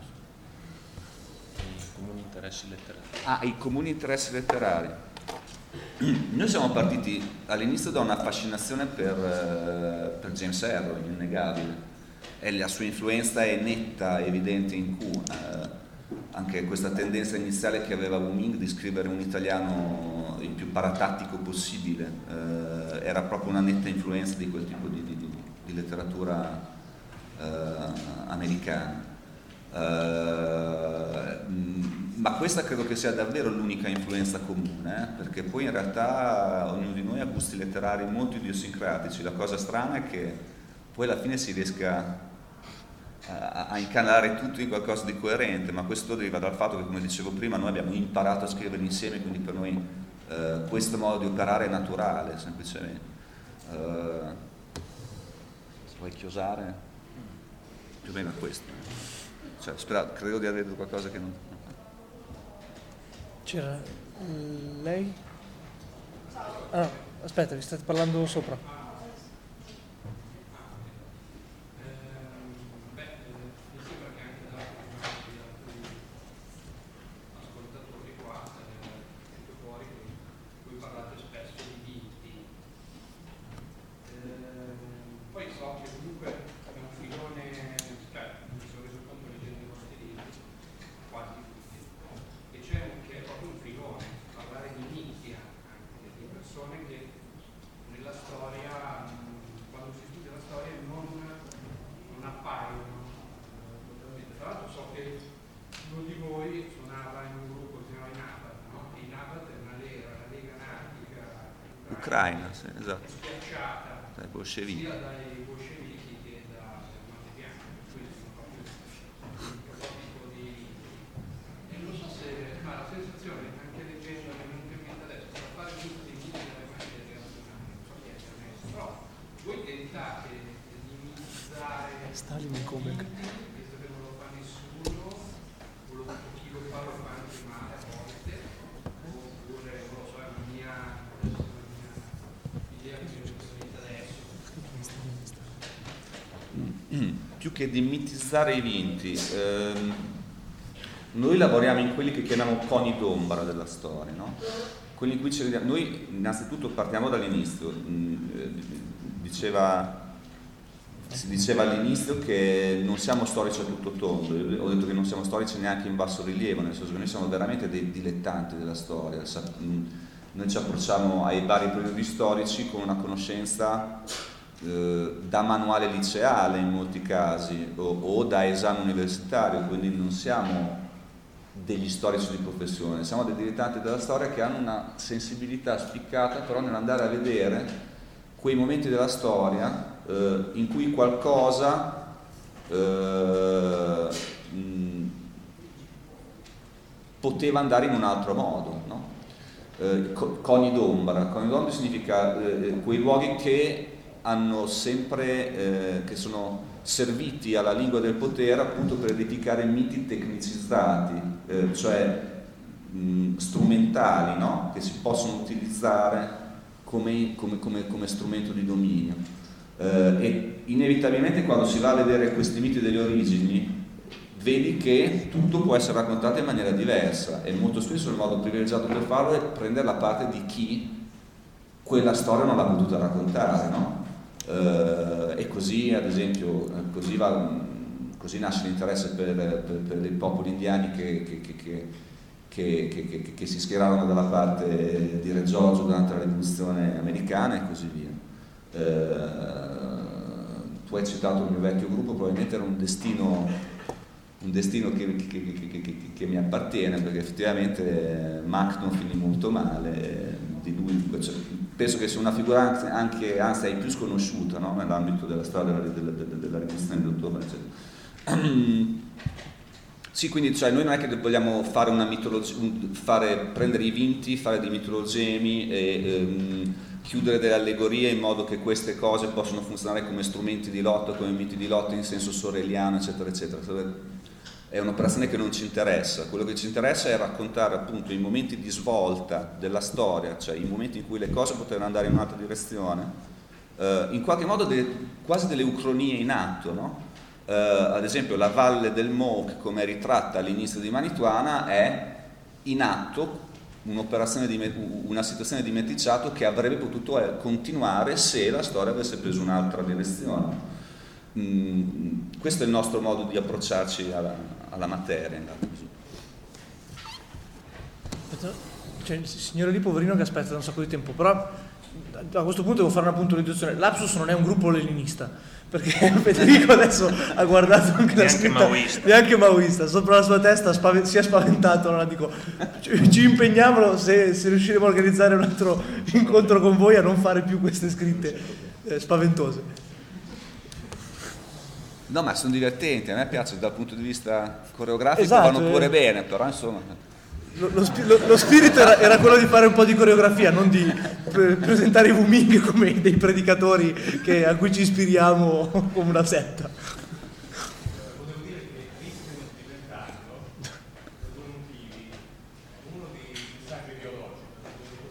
Speaker 2: I comuni interessi letterari.
Speaker 3: I comuni interessi letterari. Noi siamo partiti all'inizio da una fascinazione per James Herron, innegabile, e la sua influenza è netta, evidente in Q. Anche questa tendenza iniziale che aveva Wu Ming di scrivere un italiano il più paratattico possibile era proprio una netta influenza di quel tipo di letteratura americana. Ma questa credo che sia davvero l'unica influenza comune, perché poi in realtà ognuno di noi ha gusti letterari molto idiosincratici. La cosa strana è che poi alla fine si riesca a incanalare tutto in qualcosa di coerente, ma questo deriva dal fatto che, come dicevo prima, noi abbiamo imparato a scrivere insieme, quindi per noi questo modo di operare è naturale, semplicemente. Se vuoi chiosare, più o meno è questo. Cioè, credo di aver detto qualcosa che non...
Speaker 1: C'era lei? Ah, aspetta, vi state parlando sopra.
Speaker 3: Ucraina, sì, esatto. Dai bolscevichi.
Speaker 8: Sia dai bolscevichi che da Montepiano, quindi sono proprio un prototipo di... E non so se, ma la sensazione, anche leggendo che non mi mente adesso, per fare giusto di video delle materie razionali, non so chi è permesso, però voi tentate di minimizzare
Speaker 1: Stalin in comic,
Speaker 8: visto che non lo fa nessuno, o chi lo fa anche male a volte, oppure, non lo so, è una mia idea che mi è venuta adesso.
Speaker 3: più che di mitizzare i vinti, noi lavoriamo in quelli che chiamiamo coni d'ombra della storia, no? Quelli in cui noi innanzitutto partiamo dall'inizio. Si diceva all'inizio che non siamo storici a tutto tondo. Io ho detto che non siamo storici neanche in basso rilievo, nel senso che noi siamo veramente dei dilettanti della storia. Noi ci approcciamo ai vari periodi storici con una conoscenza da manuale liceale in molti casi o da esame universitario, quindi non siamo degli storici di professione, siamo dei dilettanti della storia che hanno una sensibilità spiccata però nell'andare a vedere quei momenti della storia in cui qualcosa poteva andare in un altro modo, no? Coni d'ombra significa quei luoghi che hanno sempre che sono serviti alla lingua del potere appunto per edificare miti tecnicizzati, cioè strumentali, no? Che si possono utilizzare come strumento di dominio. E inevitabilmente quando si va a vedere questi miti delle origini vedi che tutto può essere raccontato in maniera diversa e molto spesso il modo privilegiato per farlo è prendere la parte di chi quella storia non l'ha potuta raccontare, no? E così ad esempio così nasce l'interesse per i popoli indiani che si schierarono dalla parte di Re Giorgio durante la rivoluzione americana e così via. Tu hai citato il mio vecchio gruppo, probabilmente era un destino che mi appartiene, perché effettivamente Macton finì molto male. Di lui, cioè, penso che sia una figura anche è più sconosciuta, no? Nell'ambito della storia della rivoluzione d'ottobre, eccetera. Sì, quindi cioè, noi non è che vogliamo fare una mitologia, prendere i vinti, fare dei mitologemi e chiudere delle allegorie in modo che queste cose possano funzionare come strumenti di lotta, come miti di lotta in senso soreliano, eccetera, eccetera. È un'operazione che non ci interessa. Quello che ci interessa è raccontare appunto i momenti di svolta della storia, cioè i momenti in cui le cose potevano andare in un'altra direzione, in qualche modo quasi delle ucronie in atto, no? Ad esempio la valle del Moke, come è ritratta all'inizio di Manituana, è in atto una situazione di meticciato che avrebbe potuto continuare se la storia avesse preso un'altra direzione. Questo è il nostro modo di approcciarci alla materia.
Speaker 1: C'è il signore lì poverino che aspetta da un sacco di tempo, però a questo punto devo fare una puntualizzazione. L'Apsus non è un gruppo leninista, perché Federico adesso ha guardato anche la scritta, neanche maoista, sopra la sua testa si è spaventato. Allora dico, ci impegniamo se riusciremo a organizzare un altro incontro con voi a non fare più queste scritte spaventose.
Speaker 3: No, ma sono divertenti, a me piace dal punto di vista coreografico,
Speaker 1: esatto,
Speaker 3: vanno pure bene, però insomma...
Speaker 1: Lo spirito era quello di fare un po' di coreografia, non di presentare i Wuming come dei predicatori a cui ci ispiriamo come una setta.
Speaker 8: Volevo dire che rischiano di diventarlo, per due motivi. Uno di disagio ideologico,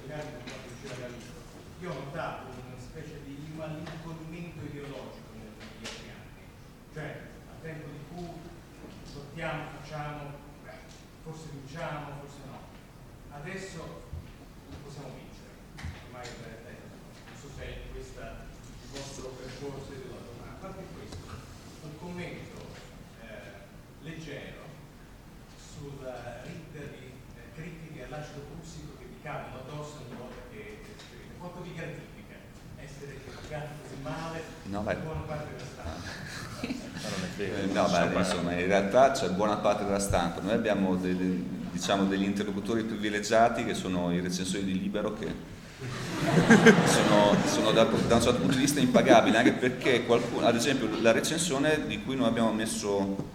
Speaker 8: io ho notato una specie di malinconimento ideologico negli 10 anni, cioè a tempo di cui sortiamo, facciamo, forse vinciamo, forse no. Adesso possiamo vincere, ormai non so se questo è il vostro percorso ideologico, ma a parte questo, un commento leggero sul rite di critiche all'acido prussico che vi cadono addosso ogni volta che scrivete. Quanto vi gratifica essere criticato così male da buona parte della stampa?
Speaker 3: No, beh, insomma, in realtà c'è buona parte della stampa. Noi abbiamo degli interlocutori privilegiati che sono i recensori di Libero, che sono da un certo punto di vista impagabili, anche perché qualcuno, ad esempio la recensione di cui noi abbiamo messo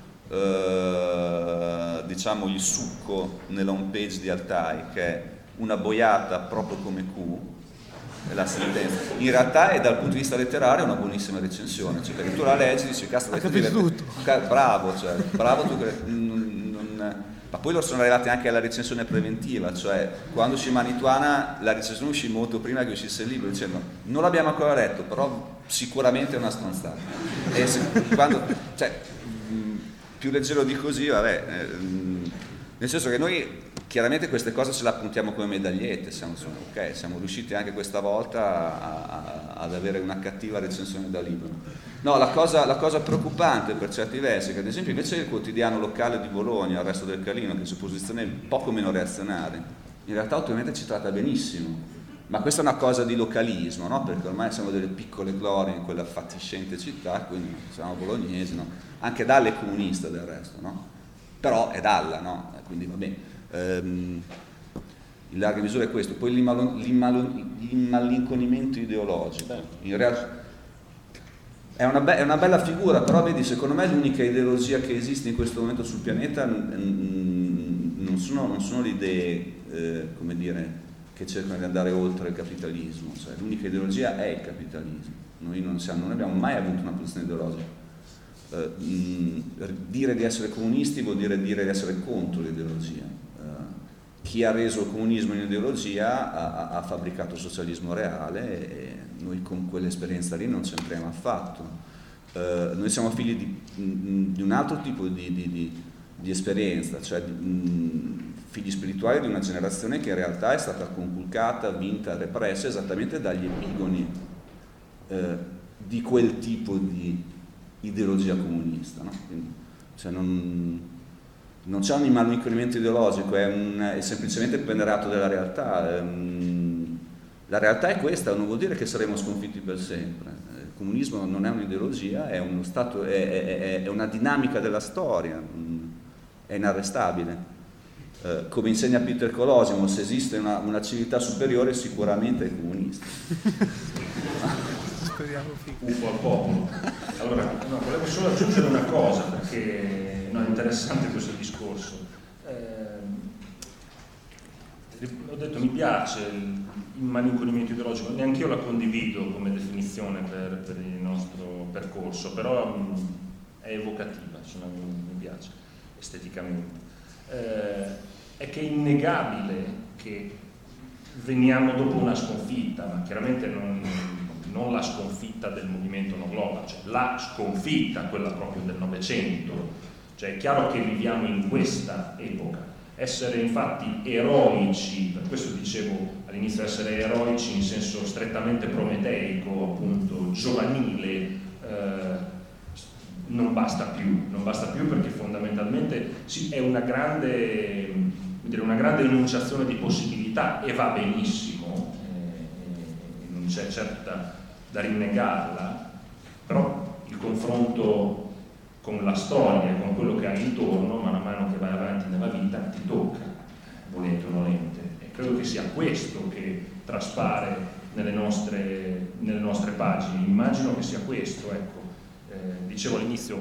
Speaker 3: il succo nella home page di Altai, che è una boiata proprio come Q, la sentenza, in realtà è dal punto di vista letterario una buonissima recensione, cioè, perché tu la leggi e dici cazzo, bravo, cioè, bravo tu, a ma poi loro sono arrivati anche alla recensione preventiva, cioè quando uscì Manituana la recensione uscì molto prima che uscisse il libro, dicendo non l'abbiamo ancora letto, però sicuramente è una stronzata. E cioè, più leggero di così, vabbè, nel senso che noi chiaramente queste cose ce le appuntiamo come medagliette, siamo riusciti anche questa volta ad avere una cattiva recensione da libro. No, la cosa preoccupante per certi versi è che ad esempio invece il quotidiano locale di Bologna, il Resto del Carlino, che si posiziona poco meno reazionario, in realtà ultimamente ci tratta benissimo. Ma questa è una cosa di localismo, no? Perché ormai siamo delle piccole glorie in quella fatiscente città, quindi siamo bolognesi, no? Anche Dalla è comunista del resto, no? Però è Dalla, no? Quindi va bene. In larga misura è questo. Poi l'immalinconimento ideologico. In realtà è una bella figura, però vedi, secondo me l'unica ideologia che esiste in questo momento sul pianeta non sono le idee, come dire, che cercano di andare oltre il capitalismo, cioè l'unica ideologia è il capitalismo. Noi non abbiamo mai avuto una posizione ideologica. Dire di essere comunisti vuol dire di essere contro l'ideologia. Chi ha reso il comunismo un'ideologia ha fabbricato il socialismo reale e noi con quell'esperienza lì non c'entriamo affatto. Noi siamo figli di un altro tipo di esperienza, cioè figli spirituali di una generazione che in realtà è stata conculcata, vinta, repressa esattamente dagli epigoni di quel tipo di ideologia comunista, no? Quindi, cioè non c'è un immalinconimento ideologico, è semplicemente prendere atto della realtà. La realtà è questa, non vuol dire che saremo sconfitti per sempre. Il comunismo non è un'ideologia, è uno stato, è una dinamica della storia, è inarrestabile. Come insegna Peter Colosimo, se esiste una civiltà superiore sicuramente è il comunista.
Speaker 2: UFO al popolo. Allora, no, volevo solo aggiungere una cosa, perché è interessante questo discorso. Ho detto, mi piace il malinconimento ideologico, neanche io la condivido come definizione per il nostro percorso, però è evocativa, insomma, mi piace esteticamente. È che è innegabile che veniamo dopo una sconfitta, ma chiaramente non la sconfitta del movimento No Global, cioè la sconfitta, quella proprio del Novecento. Cioè è chiaro che viviamo in questa epoca. Essere infatti eroici, per questo dicevo all'inizio, essere eroici in senso strettamente prometeico, appunto giovanile, non basta più perché fondamentalmente sì, è una grande enunciazione di possibilità e va benissimo, non c'è certa da rinnegarla, però il confronto con la storia, con quello che hai intorno, man mano che vai avanti nella vita, ti tocca, volente o nolente. E credo che sia questo che traspare nelle nostre pagine. Immagino che sia questo, ecco. Dicevo all'inizio,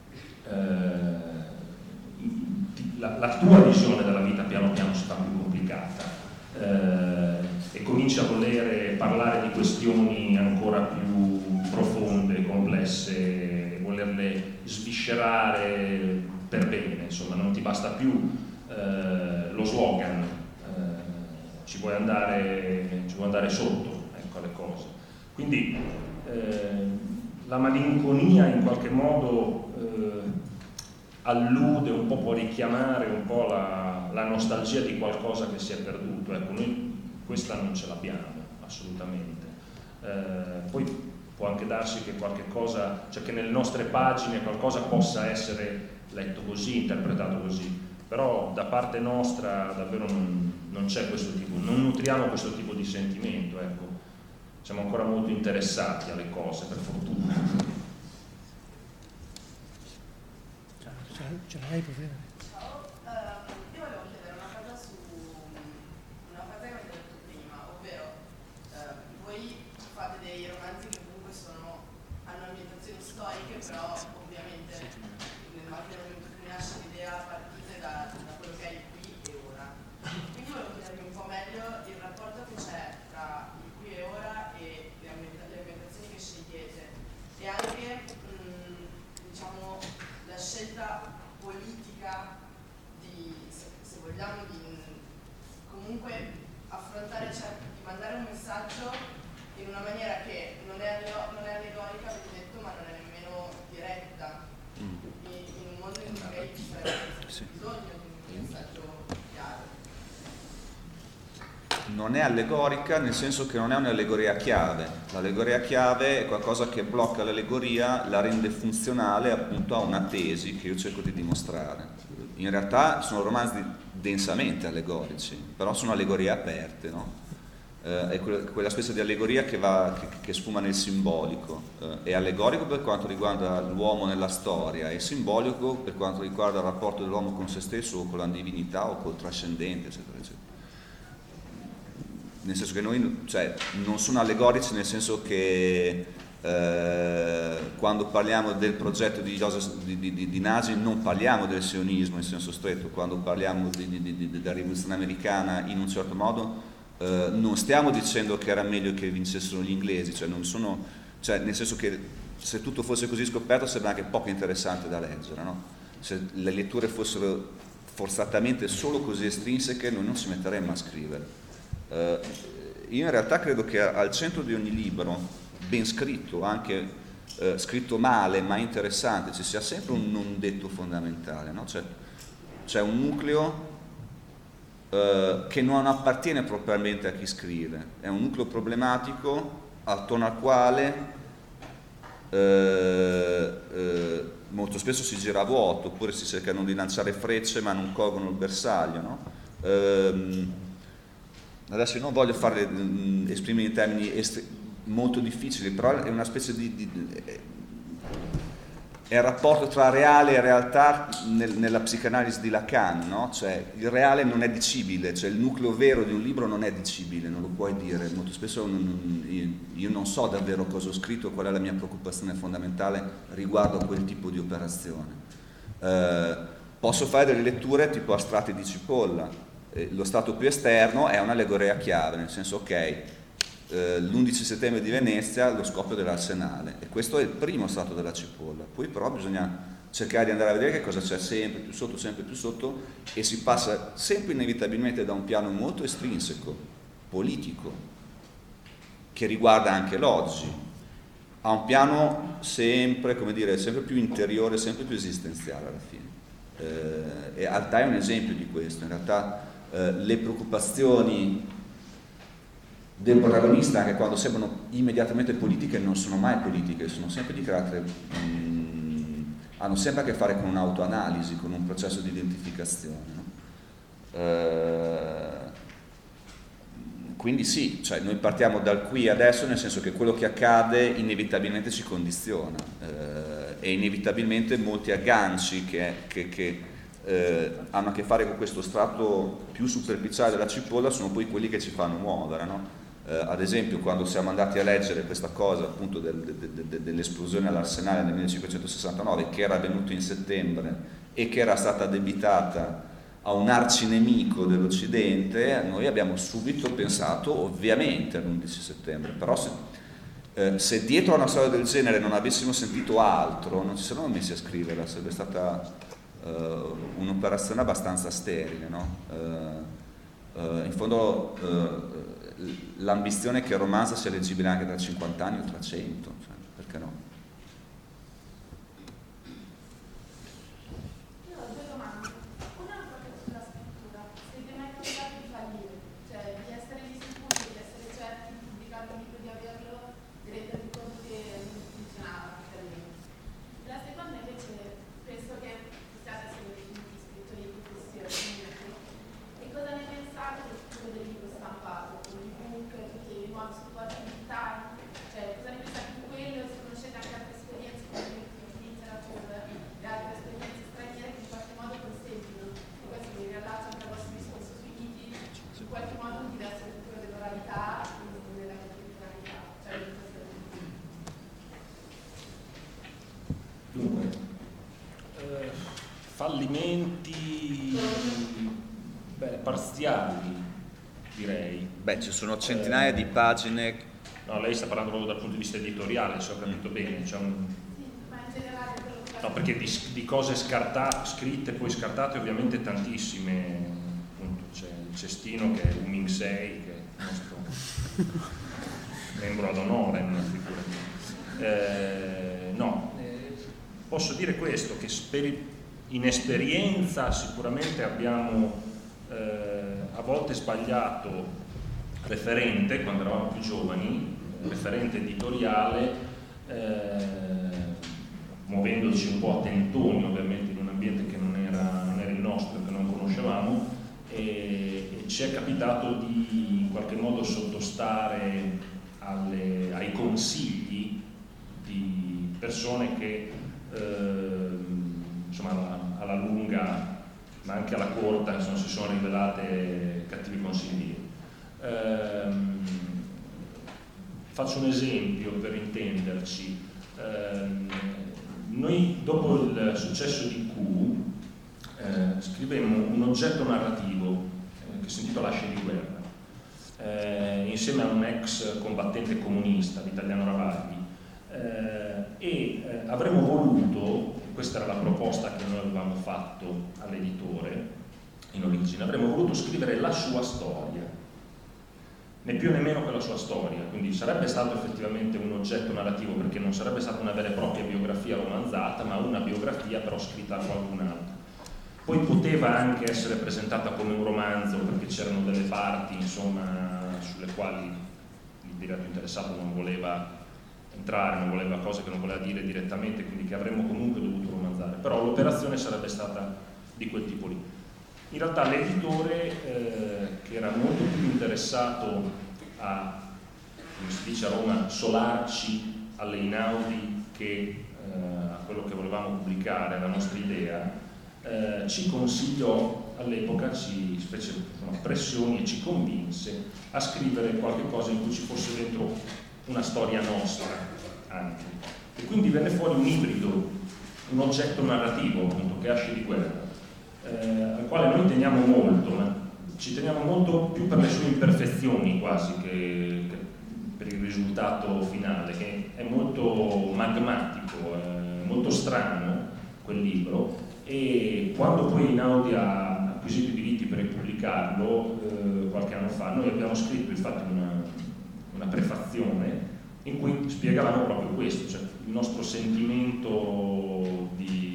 Speaker 2: la tua visione della vita piano piano si fa più complicata e cominci a voler parlare di questioni ancora più profonde, complesse, volerle sviscerare per bene, insomma, non ti basta più lo slogan, ci vuoi andare sotto, ecco, alle cose. Quindi la malinconia in qualche modo allude un po', può richiamare un po' la nostalgia di qualcosa che si è perduto. Ecco, noi questa non ce l'abbiamo assolutamente. Poi può anche darsi che qualche cosa, cioè che nelle nostre pagine qualcosa possa essere letto così, interpretato così, però da parte nostra davvero non c'è questo tipo, non nutriamo questo tipo di sentimento, ecco. Siamo ancora molto interessati alle cose, per fortuna.
Speaker 1: Ce l'hai, Provera?
Speaker 4: Ciao, io volevo chiedere una cosa su una cosa che avete detto prima, ovvero voi fate dei romanzi che comunque hanno ambientazioni storiche, però ovviamente nel momento in cui nasce l'idea partite da quello che è il qui e ora. Quindi volevo chiedervi un po' meglio il rapporto che c'è tra il qui e ora e le ambientazioni che scegliete e anche diciamo la scelta politica
Speaker 9: se vogliamo, di comunque affrontare, cioè di mandare un messaggio in una maniera che non è allegorica, avete detto, ma non è nemmeno diretta, in un mondo in cui magari ci sarebbe bisogno di un messaggio chiaro.
Speaker 3: Non è allegorica nel senso che non è un'allegoria chiave. L'allegoria chiave è qualcosa che blocca l'allegoria, la rende funzionale appunto a una tesi che io cerco di dimostrare. In realtà sono romanzi densamente allegorici, però sono allegorie aperte, no? È quella specie di allegoria che sfuma nel simbolico. È allegorico per quanto riguarda l'uomo nella storia, è simbolico per quanto riguarda il rapporto dell'uomo con se stesso o con la divinità o col trascendente, eccetera, eccetera. Nel senso che noi, cioè, non sono allegorici nel senso che quando parliamo del progetto di Nagy non parliamo del sionismo in senso stretto, quando parliamo della rivoluzione americana in un certo modo non stiamo dicendo che era meglio che vincessero gli inglesi, cioè non sono, cioè, nel senso che se tutto fosse così scoperto sarebbe anche poco interessante da leggere, no? Se le letture fossero forzatamente solo così estrinseche noi non ci metteremmo a scrivere. Io in realtà credo che al centro di ogni libro ben scritto, anche scritto male ma interessante, ci sia sempre un non detto fondamentale, no? C'è un nucleo che non appartiene propriamente a chi scrive, è un nucleo problematico attorno al quale molto spesso si gira a vuoto, oppure si cercano di lanciare frecce ma non colgono il bersaglio, no? Adesso io non voglio esprimere in termini molto difficili, però è una specie è il rapporto tra reale e realtà nella psicanalisi di Lacan, no? Cioè il reale non è dicibile, cioè il nucleo vero di un libro non è dicibile, non lo puoi dire. Molto spesso io non so davvero cosa ho scritto, qual è la mia preoccupazione fondamentale riguardo a quel tipo di operazione. Posso fare delle letture tipo a strati di cipolla. Lo stato più esterno è un'allegoria chiave, nel senso l'11 settembre di Venezia, lo scoppio dell'Arsenale, e questo è il primo stato della cipolla. Poi però bisogna cercare di andare a vedere che cosa c'è sempre più sotto, e si passa sempre inevitabilmente da un piano molto estrinseco, politico, che riguarda anche l'oggi, a un piano sempre, come dire, sempre più interiore, sempre più esistenziale alla fine. E Altai è un esempio di questo. In realtà le preoccupazioni del protagonista, anche quando sembrano immediatamente politiche, non sono mai politiche, sono sempre di carattere, hanno sempre a che fare con un'autoanalisi, con un processo di identificazione, no? Quindi sì, cioè noi partiamo dal qui e adesso, nel senso che quello che accade inevitabilmente ci condiziona, e inevitabilmente molti agganci che hanno a che fare con questo strato più superficiale della cipolla sono poi quelli che ci fanno muovere, no? Ad esempio, quando siamo andati a leggere questa cosa appunto dell'esplosione all'Arsenale nel 1569, che era avvenuto in settembre e che era stata addebitata a un arcinemico dell'Occidente, noi abbiamo subito pensato ovviamente all'11 settembre, però se dietro a una storia del genere non avessimo sentito altro non ci saremmo messi a scriverla, sarebbe stata un'operazione abbastanza sterile, no? In fondo l'ambizione è che il romanzo sia leggibile anche tra 50 anni o tra 100, cioè, perché no?
Speaker 4: Io ho due domande. Una proprio sulla scrittura. Se vi è mai capitato di fallire, cioè di essere sicuri, di essere certi di pubblicare un libro, di averlo, di rendervi conto che non funzionava per me. La seconda invece penso che siate essere definiti scrittori di professione. E cosa ne pensate del libro stampato, con l'ebook, tutti i nuovi supporti digitali? Cioè, cosa ne pensate di quello? Se conoscete anche altre esperienze come literatura, le altre esperienze straniere che in qualche modo conseguono, e questo mi riallaccia anche al vostro discorso sui miti, in qualche modo un diverso lettura dell'oralità e della contemporaneità. Cioè,
Speaker 2: dunque, fallimenti parziali, direi.
Speaker 3: Beh, ci sono centinaia di pagine.
Speaker 2: No, lei sta parlando proprio dal punto di vista editoriale, se ho capito bene. C'è un...
Speaker 4: ma in generale quello che
Speaker 2: No, perché di cose scritte poi scartate ovviamente tantissime, appunto c'è il Cestino che è Uming 6, che è il nostro membro ad onore in una figura. Posso dire questo, che in esperienza sicuramente abbiamo a volte sbagliato referente quando eravamo più giovani, referente editoriale, muovendoci un po' a tentoni ovviamente in un ambiente che non era il nostro, che non conoscevamo, e ci è capitato di in qualche modo sottostare ai consigli di persone che insomma alla lunga ma anche alla corta insomma, si sono rivelate cattivi consiglieri. Faccio un esempio per intenderci. Noi dopo il successo di Q scrivemmo un oggetto narrativo che si intitola Asce di guerra, insieme a un ex combattente comunista, Vitaliano Ravagli, e avremmo voluto, questa era la proposta che noi avevamo fatto all'editore in origine, avremmo voluto scrivere la sua storia, né più né meno che la sua storia, quindi sarebbe stato effettivamente un oggetto narrativo perché non sarebbe stata una vera e propria biografia romanzata, ma una biografia però scritta da qualcun altro. Poi poteva anche essere presentata come un romanzo perché c'erano delle parti insomma sulle quali il diretto interessato non voleva entrare, non voleva cose che non voleva dire direttamente, quindi che avremmo comunque dovuto romanzare, però l'operazione sarebbe stata di quel tipo lì. In realtà l'editore che era molto più interessato a, come si dice a Roma, solarci alle Einaudi che a quello che volevamo pubblicare, la nostra idea, ci consigliò all'epoca, ci fece pressioni e ci convinse a scrivere qualche cosa in cui ci fosse dentro una storia nostra anche. E quindi venne fuori un ibrido, un oggetto narrativo appunto che è Asce di guerra, al quale noi teniamo molto, ma ci teniamo molto più per le sue imperfezioni quasi che per il risultato finale, che è molto magmatico, molto strano quel libro, e quando poi Einaudi ha acquisito i diritti per ripubblicarlo qualche anno fa, noi abbiamo scritto infatti una prefazione in cui spiegavamo proprio questo, cioè il nostro sentimento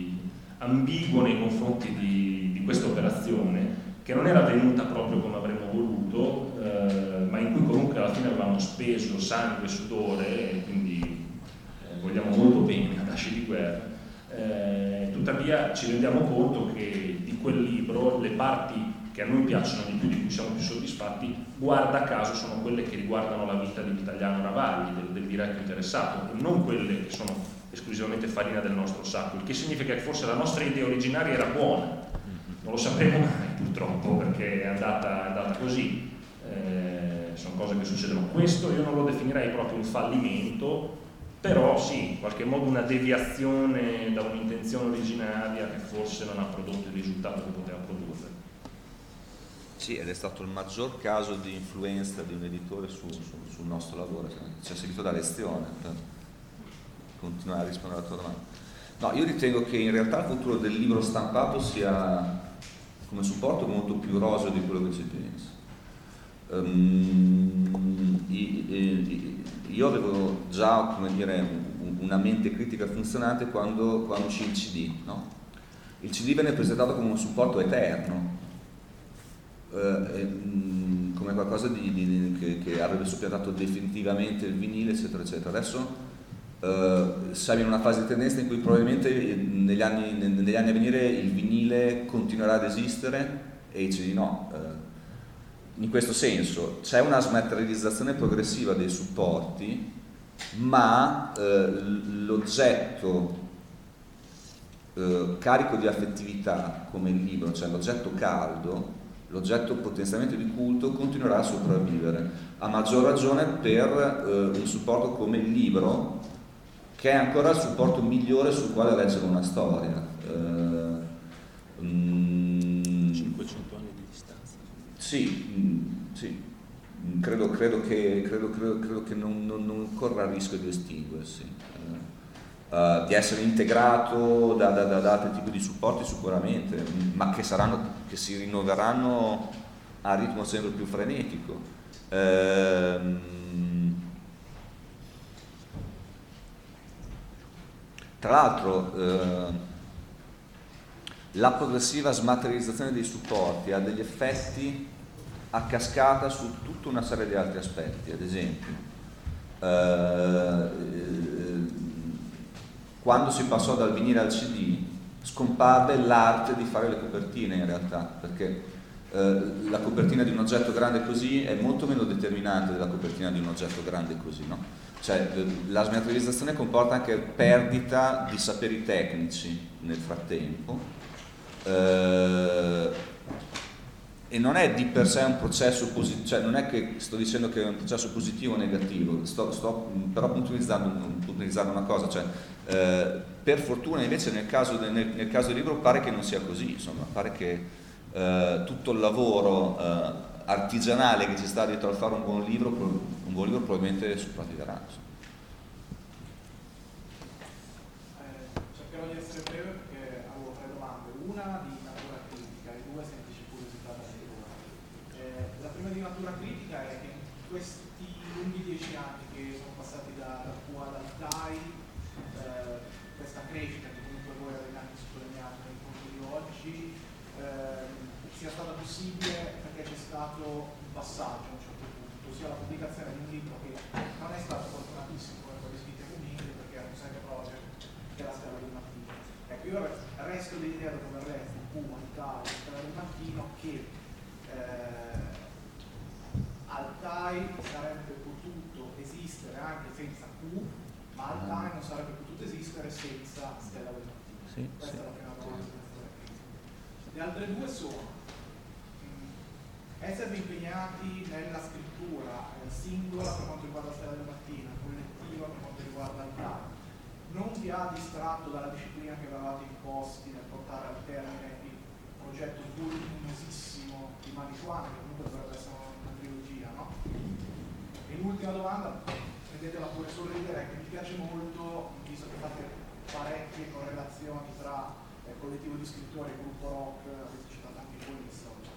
Speaker 2: ambiguo nei confronti di questa operazione, che non era venuta proprio come avremmo voluto, ma in cui comunque alla fine avevamo speso sangue e sudore, e quindi vogliamo molto bene ad Asce di guerra. Tuttavia ci rendiamo conto che di quel libro le parti che a noi piacciono di più, di cui siamo più soddisfatti, guarda caso sono quelle che riguardano la vita di Vitaliano Ravagli, del diretto interessato, e non quelle che sono esclusivamente farina del nostro sacco, il che significa che forse la nostra idea originaria era buona, non lo sapremo mai purtroppo perché è andata così, sono cose che succedono. Questo io non lo definirei proprio un fallimento, però sì, in qualche modo una deviazione da un'intenzione originaria che forse non ha prodotto il risultato che poteva produrre.
Speaker 3: Sì, ed è stato il maggior caso di influenza di un editore sul nostro lavoro, ci ha seguito da lezione per continuare a rispondere alla tua domanda. No, io ritengo che in realtà il futuro del libro stampato sia come supporto molto più roseo di quello che si pensa. Io avevo già, come dire, una mente critica funzionante quando uscì il CD, no? Il CD venne presentato come un supporto eterno, come qualcosa che avrebbe soppiantato definitivamente il vinile, eccetera eccetera. Adesso siamo in una fase di tendenza in cui probabilmente negli anni a venire il vinile continuerà ad esistere e il CD no. In questo senso c'è una smaterializzazione progressiva dei supporti, ma l'oggetto carico di affettività come il libro, cioè l'oggetto caldo, l'oggetto potenzialmente di culto, continuerà a sopravvivere, a maggior ragione per un supporto come il libro, che è ancora il supporto migliore sul quale leggere una storia.
Speaker 2: 500 anni di distanza.
Speaker 3: Sì, credo che non corra il rischio di estinguersi. di essere integrato da altri tipi di supporti sicuramente, ma che si rinnoveranno a ritmo sempre più frenetico. Tra l'altro la progressiva smaterializzazione dei supporti ha degli effetti a cascata su tutta una serie di altri aspetti. Ad esempio, quando si passò dal vinile al CD scomparve l'arte di fare le copertine, in realtà, perché la copertina di un oggetto grande così è molto meno determinante della copertina di un oggetto grande così, no? Cioè, la smaterializzazione comporta anche perdita di saperi tecnici nel frattempo, e non è di per sé un processo positivo, cioè non è che sto dicendo che è un processo positivo o negativo, sto però puntualizzando una cosa, cioè per fortuna invece nel caso del libro pare che non sia così, insomma, pare che tutto il lavoro artigianale che ci sta dietro a fare un buon libro probabilmente sopravviverà, insomma.
Speaker 8: Cercherò di essere breve perché avevo 3 domande, una di natura critica e 2 semplici curiosità da lettura. La prima di natura critica è che in questi lunghi 10 anni che sono passati da Q ad Altai, questa crescita che comunque voi avete anche sottolineato nei punti di oggi, sia stata possibile perché c'è stato un passaggio a un certo punto, ossia la pubblicazione di un libro che non è stato fortunatissimo come quelli scritti a Comindi, perché era un side project che è la Stella del Mattino. Ecco, io resto l'idea dopo aver letto Altai, la Stella del Mattino, che Altai sarebbe potuto esistere anche senza Q, ma Altai non sarebbe potuto esistere senza Stella del Mattino. Questa è la prima domanda. Le altre 2 sono essere impegnati nella scrittura singola per quanto riguarda Stella del Mattino, collettiva per quanto riguarda Altai, non vi ha distratto dalla disciplina che avevate imposti nel portare al termine il progetto voluminosissimo di Manituan, che comunque dovrebbe essere una trilogia, no? E l'ultima domanda, prendetela pure sorridere, che mi piace molto, visto che fate parecchie correlazioni tra collettivo di scrittori e gruppo rock, avete citato anche voi in storia.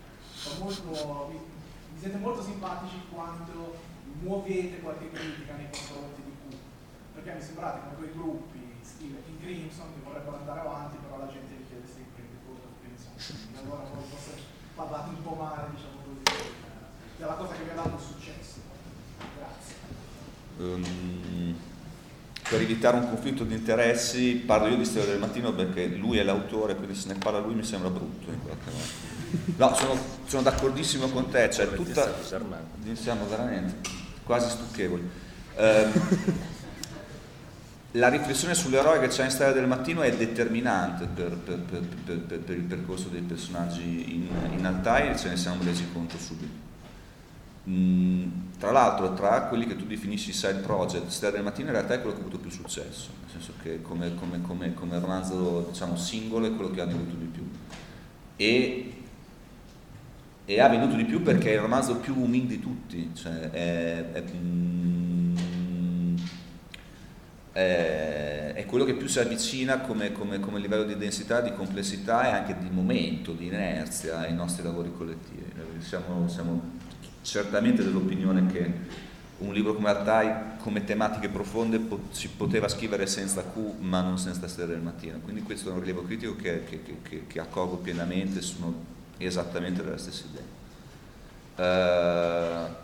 Speaker 8: Mi siete molto simpatici quando muovete qualche critica nei confronti di Q, perché mi sembrate come quei gruppi stile King Crimson che vorrebbero andare avanti, però la gente vi chiede sempre che cosa pensano. Allora voi forse parlate un po' male, diciamo così, della cosa che vi ha dato successo. Grazie.
Speaker 3: Per evitare un conflitto di interessi parlo io di Stella del Mattino perché lui è l'autore, quindi se ne parla lui mi sembra brutto in qualche modo. No, sono d'accordissimo con te, cioè tutta siamo veramente quasi stucchevoli. La riflessione sull'eroe che c'è in Stella del Mattino è determinante per il percorso dei personaggi in Altai, e ce ne siamo resi conto subito. Tra l'altro, tra quelli che tu definisci side project, Stella del Mattino in realtà è quello che ha avuto più successo, nel senso che come romanzo, diciamo, singolo è quello che ha venduto di più, e ha venduto di più perché è il romanzo più umile di tutti, cioè è quello che più si avvicina come livello di densità, di complessità e anche di momento, di inerzia ai nostri lavori collettivi. Siamo certamente dell'opinione che un libro come Altai, come tematiche profonde, si poteva scrivere senza Q ma non senza Stella del Mattino, quindi questo è un rilievo critico che accolgo pienamente, sono esattamente della stessa idea.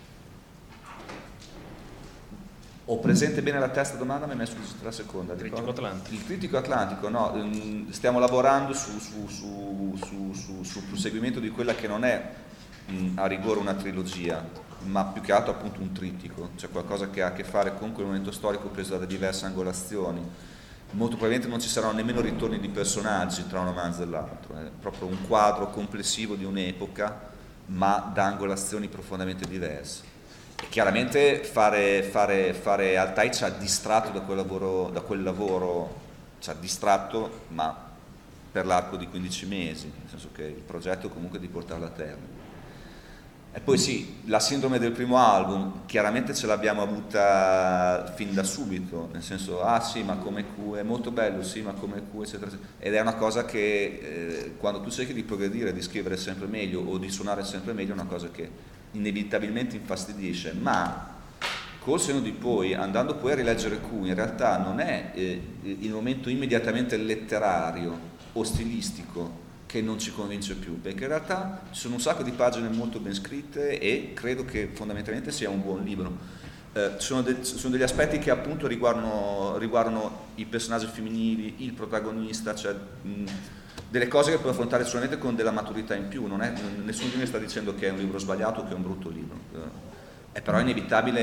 Speaker 3: Ho presente bene la terza domanda, mi hai messo la seconda. Il critico atlantico, no, stiamo lavorando sul proseguimento di quella che non è a rigore una trilogia, ma più che altro appunto un trittico, cioè qualcosa che ha a che fare con quel momento storico preso da diverse angolazioni. Molto probabilmente non ci saranno nemmeno ritorni di personaggi tra un romanzo e l'altro, è proprio un quadro complessivo di un'epoca, ma da angolazioni profondamente diverse. E chiaramente fare Altai ci ha distratto da quel lavoro, ci ha distratto, ma per l'arco di 15 mesi, nel senso che il progetto comunque è di portarlo a termine. E poi sì, la sindrome del primo album chiaramente ce l'abbiamo avuta fin da subito, nel senso, ah sì, ma come Q è molto bello, sì, ma come Q, eccetera, eccetera. Ed è una cosa che quando tu cerchi di progredire, di scrivere sempre meglio o di suonare sempre meglio, è una cosa che inevitabilmente infastidisce, ma col senno di poi, andando poi a rileggere Q, in realtà non è il momento immediatamente letterario o stilistico che non ci convince più, perché in realtà ci sono un sacco di pagine molto ben scritte e credo che fondamentalmente sia un buon libro. Sono degli aspetti che appunto riguardano i personaggi femminili, il protagonista, cioè delle cose che puoi affrontare solamente con della maturità in più. Nessuno di noi sta dicendo che è un libro sbagliato o che è un brutto libro, però è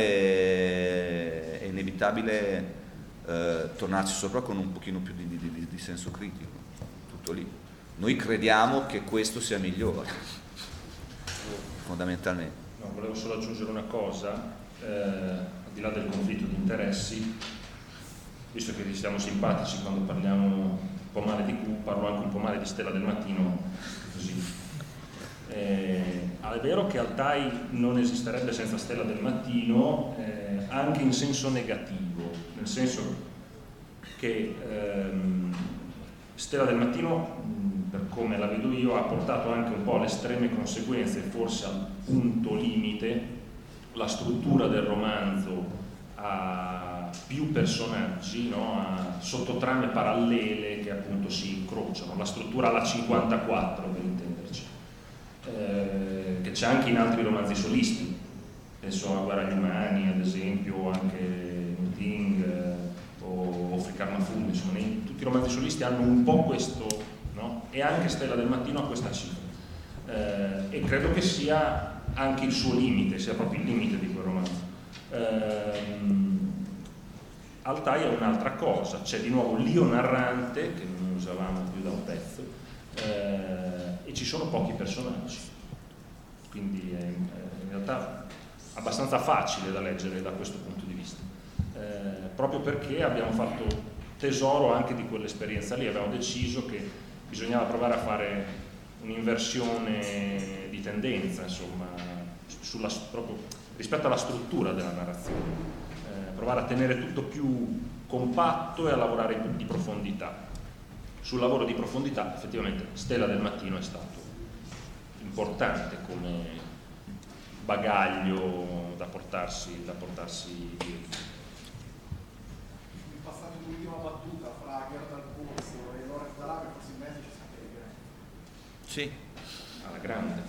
Speaker 3: inevitabile tornarci sopra con un pochino più di senso critico, tutto lì. Noi crediamo che questo sia migliore, fondamentalmente.
Speaker 2: No, volevo solo aggiungere una cosa, al di là del conflitto di interessi, visto che siamo simpatici quando parliamo un po' male di Q, parlo anche un po' male di Stella del Mattino, così. È vero che Altai non esisterebbe senza Stella del Mattino, anche in senso negativo, nel senso che Stella del Mattino, per come la vedo io, ha portato anche un po' alle estreme conseguenze, forse al punto limite, la struttura del romanzo a più personaggi, no? A sottotrame parallele che appunto si incrociano, la struttura alla 54 per intenderci, che c'è anche in altri romanzi solisti, penso a Guerra agli Umani ad esempio, anche Ting o Fricarmafume, insomma tutti i romanzi solisti hanno un po' questo, no? E anche Stella del Mattino ha questa cifra, e credo che sia anche il suo limite, sia proprio il limite di quel romanzo. Altai è un'altra cosa, c'è di nuovo l'io narrante che non usavamo più da un pezzo, e ci sono pochi personaggi, quindi è in realtà abbastanza facile da leggere da questo punto di vista, proprio perché abbiamo fatto tesoro anche di quell'esperienza lì, abbiamo deciso che bisognava provare a fare un'inversione di tendenza, insomma, proprio rispetto alla struttura della narrazione, provare a tenere tutto più compatto e a lavorare di profondità. Sul lavoro di profondità effettivamente Stella del Mattino è stato importante come bagaglio da portarsi dietro.
Speaker 8: Passato l'ultima battuta fra Gerda al Corso e Lorenzo D'Arabia, forse in mezzo c'è Sapere.
Speaker 3: Sì,
Speaker 2: alla grande.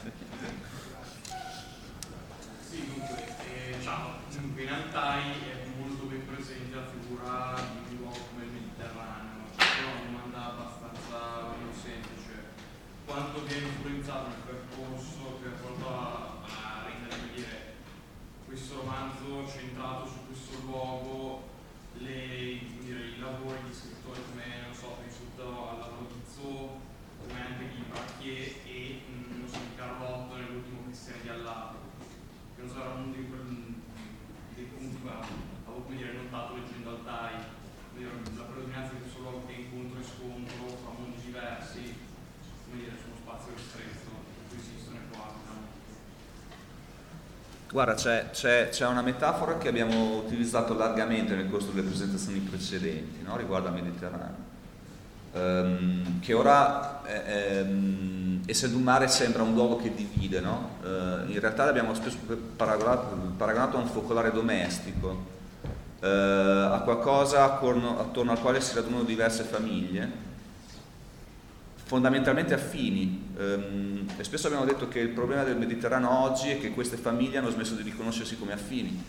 Speaker 10: Sì, dunque, in Altai è molto ben presente la figura di un luogo come il Mediterraneo, però una domanda abbastanza semplice: quanto viene influenzato il percorso che ha portato a rendere questo romanzo centrato su questo luogo, i lavori di scrittori come, non so, penso al lavoro di Zo, come anche di Barchier e non so, di Carlotto nell'ultimo Cristiani di Allato, che non so, era uno dei punti che avevo notato leggendo Altai, la predominanza di questo luogo che incontro e scontro fra mondi diversi, su uno spazio ristretto in cui esistono e coabitano.
Speaker 3: Guarda, c'è una metafora che abbiamo utilizzato largamente nel corso delle presentazioni precedenti, no? Riguardo al Mediterraneo, che ora, essendo un mare, sembra un luogo che divide, no? In realtà l'abbiamo spesso paragonato a un focolare domestico, a qualcosa attorno al quale si radunano diverse famiglie, fondamentalmente affini, e spesso abbiamo detto che il problema del Mediterraneo oggi è che queste famiglie hanno smesso di riconoscersi come affini,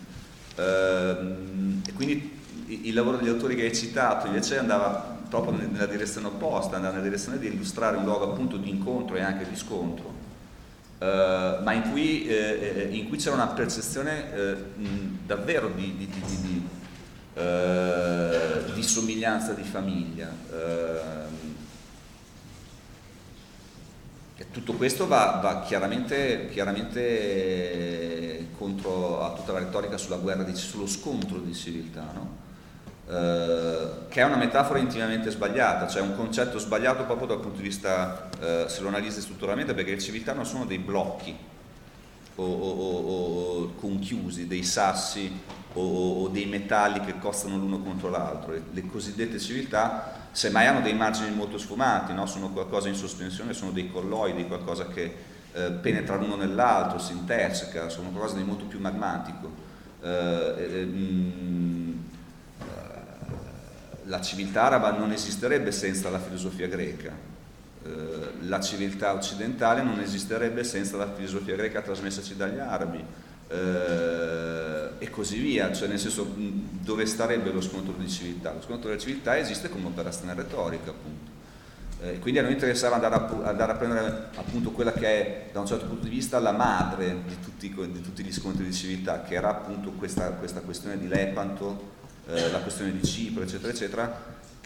Speaker 3: e quindi il lavoro degli autori che hai citato invece andava proprio nella direzione opposta, andava nella direzione di illustrare un luogo appunto di incontro e anche di scontro, ma in cui c'era una percezione davvero di somiglianza di famiglia. E tutto questo va chiaramente contro a tutta la retorica sulla guerra, sullo scontro di civiltà, no? Che è una metafora intimamente sbagliata, cioè un concetto sbagliato proprio dal punto di vista, se lo analizzi strutturalmente, perché le civiltà non sono dei blocchi o conchiusi, dei sassi o dei metalli che costano l'uno contro l'altro. Le cosiddette civiltà semmai hanno dei margini molto sfumati, no? Sono qualcosa in sospensione, sono dei colloidi, qualcosa che penetra l'uno nell'altro, si interseca, sono qualcosa di molto più magmatico. La civiltà araba non esisterebbe senza la filosofia greca, la civiltà occidentale non esisterebbe senza la filosofia greca trasmessaci dagli arabi, e così via. Cioè, nel senso, dove starebbe lo scontro di civiltà? Lo scontro della civiltà esiste come operazione retorica, appunto. Quindi a noi interessava andare a prendere appunto quella che è, da un certo punto di vista, la madre di tutti gli scontri di civiltà, che era appunto questa questione di Lepanto, la questione di Cipro, eccetera, eccetera,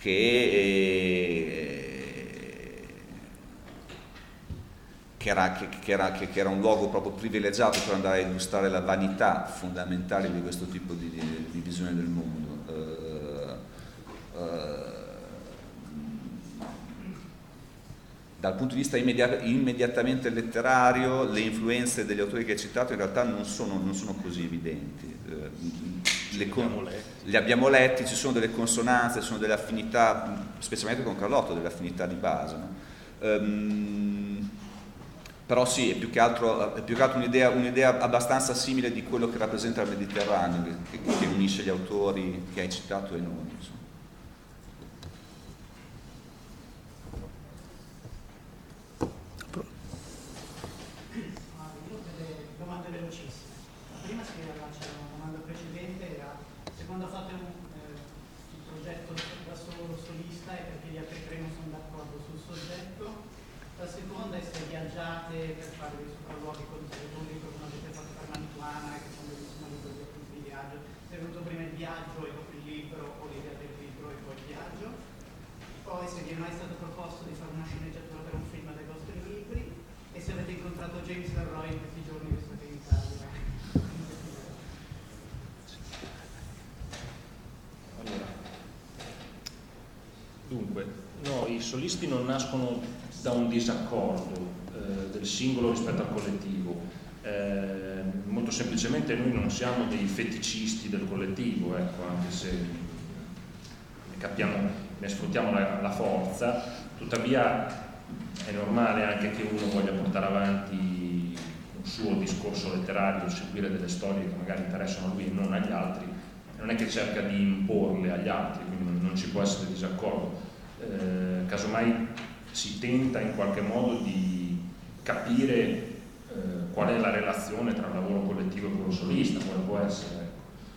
Speaker 3: che era un luogo proprio privilegiato per andare a illustrare la vanità fondamentale di questo tipo di visione del mondo. Dal punto di vista immediatamente letterario, le influenze degli autori che hai citato in realtà non sono così evidenti. Li abbiamo letti, ci sono delle consonanze, ci sono delle affinità, specialmente con Carlotto, delle affinità di base, no? Però sì, è più che altro un'idea abbastanza simile di quello che rappresenta il Mediterraneo, che unisce gli autori che hai citato e noi, insomma.
Speaker 11: Io ho delle domande velocissime. La prima si riallaccia a una domanda precedente, era se quando fate un progetto da solo solista e perché gli altri tre non sono d'accordo sul soggetto. La seconda è se viaggiate per fare dei sopralluoghi con il pubblico, come avete fatto per Manituana, che sono bellissimi libri di viaggio. Se è venuto prima il viaggio e dopo il libro, o l'idea del libro e poi il viaggio. Poi se vi è mai stato proposto di fare una sceneggiatura per un film dai vostri libri, e se avete incontrato James Leroy in questi giorni che state in Italia.
Speaker 2: Allora, dunque, no, i solisti non nascono da un disaccordo del singolo rispetto al collettivo. Molto semplicemente noi non siamo dei feticisti del collettivo, ecco, anche se ne capiamo, ne sfruttiamo la forza. Tuttavia è normale anche che uno voglia portare avanti un suo discorso letterario, seguire delle storie che magari interessano a lui e non agli altri. Non è che cerca di imporle agli altri, quindi non ci può essere disaccordo. Casomai si tenta in qualche modo di capire qual è la relazione tra il lavoro collettivo e quello solista, quale può essere.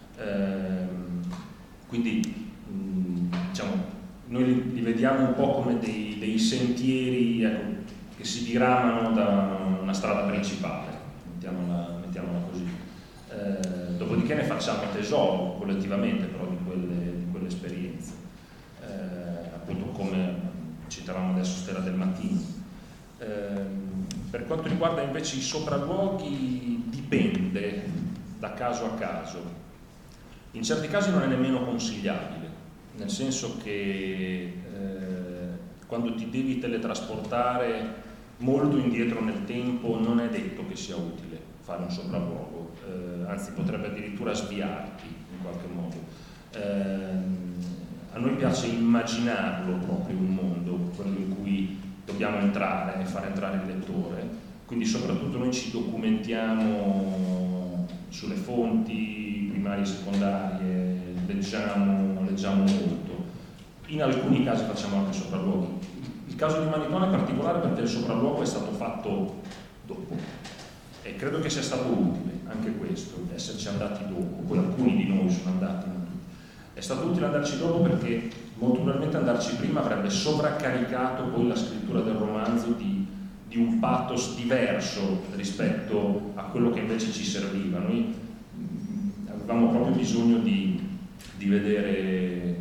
Speaker 2: Quindi diciamo, noi li vediamo un po' come dei sentieri, ecco, che si diramano da una strada principale, mettiamola così. Dopodiché ne facciamo tesoro collettivamente però di quelle esperienze, appunto come citavamo adesso Stella del Mattino. Per quanto riguarda invece i sopralluoghi, dipende da caso a caso. In certi casi non è nemmeno consigliabile, nel senso che quando ti devi teletrasportare molto indietro nel tempo non è detto che sia utile fare un sopralluogo, anzi potrebbe addirittura sviarti in qualche modo. A noi piace immaginarlo proprio un mondo, quello in cui dobbiamo entrare e far entrare il lettore, quindi soprattutto noi ci documentiamo sulle fonti primarie e secondarie, leggiamo molto. In alcuni casi facciamo anche sopralluoghi. Il caso di Manituana è particolare perché il sopralluogo è stato fatto dopo e credo che sia stato utile anche questo, esserci andati dopo. Poi alcuni di noi sono andati, non tutti. È stato utile andarci dopo perché molto probabilmente andarci prima avrebbe sovraccaricato poi la scrittura del romanzo di un pathos diverso rispetto a quello che invece ci serviva. Noi avevamo proprio bisogno di vedere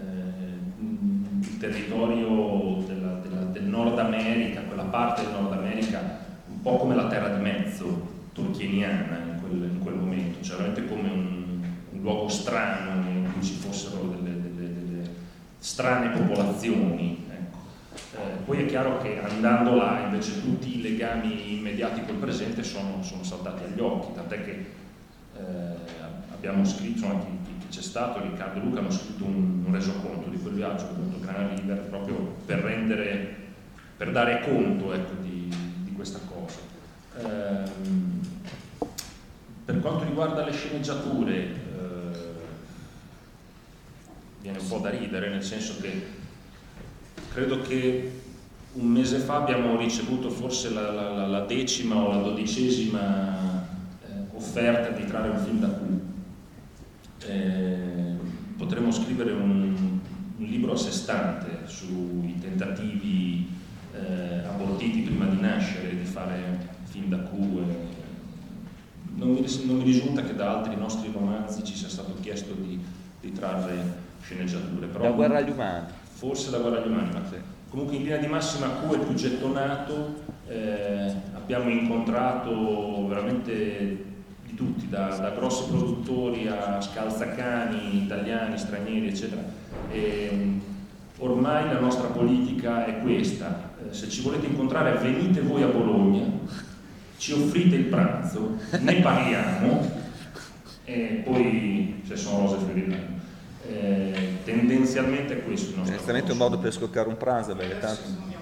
Speaker 2: il territorio del Nord America, quella parte del Nord America un po' come la terra di mezzo tolkieniana in quel momento, cioè veramente come un luogo strano in cui ci fossero delle strane popolazioni, ecco. Poi è chiaro che andando là invece tutti i legami immediati col presente sono saltati agli occhi, tant'è che abbiamo scritto, chi c'è stato, Riccardo e Luca hanno scritto un resoconto di quel viaggio, appunto Gran River, proprio per dare conto, ecco, di questa cosa. Per quanto riguarda le sceneggiature, viene un po' da ridere, nel senso che credo che un mese fa abbiamo ricevuto forse la 10ª o la 12ª offerta di trarre un film da Q. Potremmo scrivere un libro a sé stante sui tentativi abortiti prima di nascere di fare film da Q. Non mi risulta che da altri nostri romanzi ci sia stato chiesto di trarre sceneggiature. Però
Speaker 3: La guerra agli umani.
Speaker 2: Forse La guerra agli umani, ma comunque in linea di massima Q è più gettonato. Abbiamo incontrato veramente di tutti, da grossi produttori a scalzacani, italiani, stranieri, eccetera. Ormai la nostra politica è questa: se ci volete incontrare venite voi a Bologna, ci offrite il pranzo, ne parliamo e poi se sono rose fioriranno. Tendenzialmente è questo il nostro.
Speaker 3: Onestamente è un modo per scoccare un pranzo, perché tanto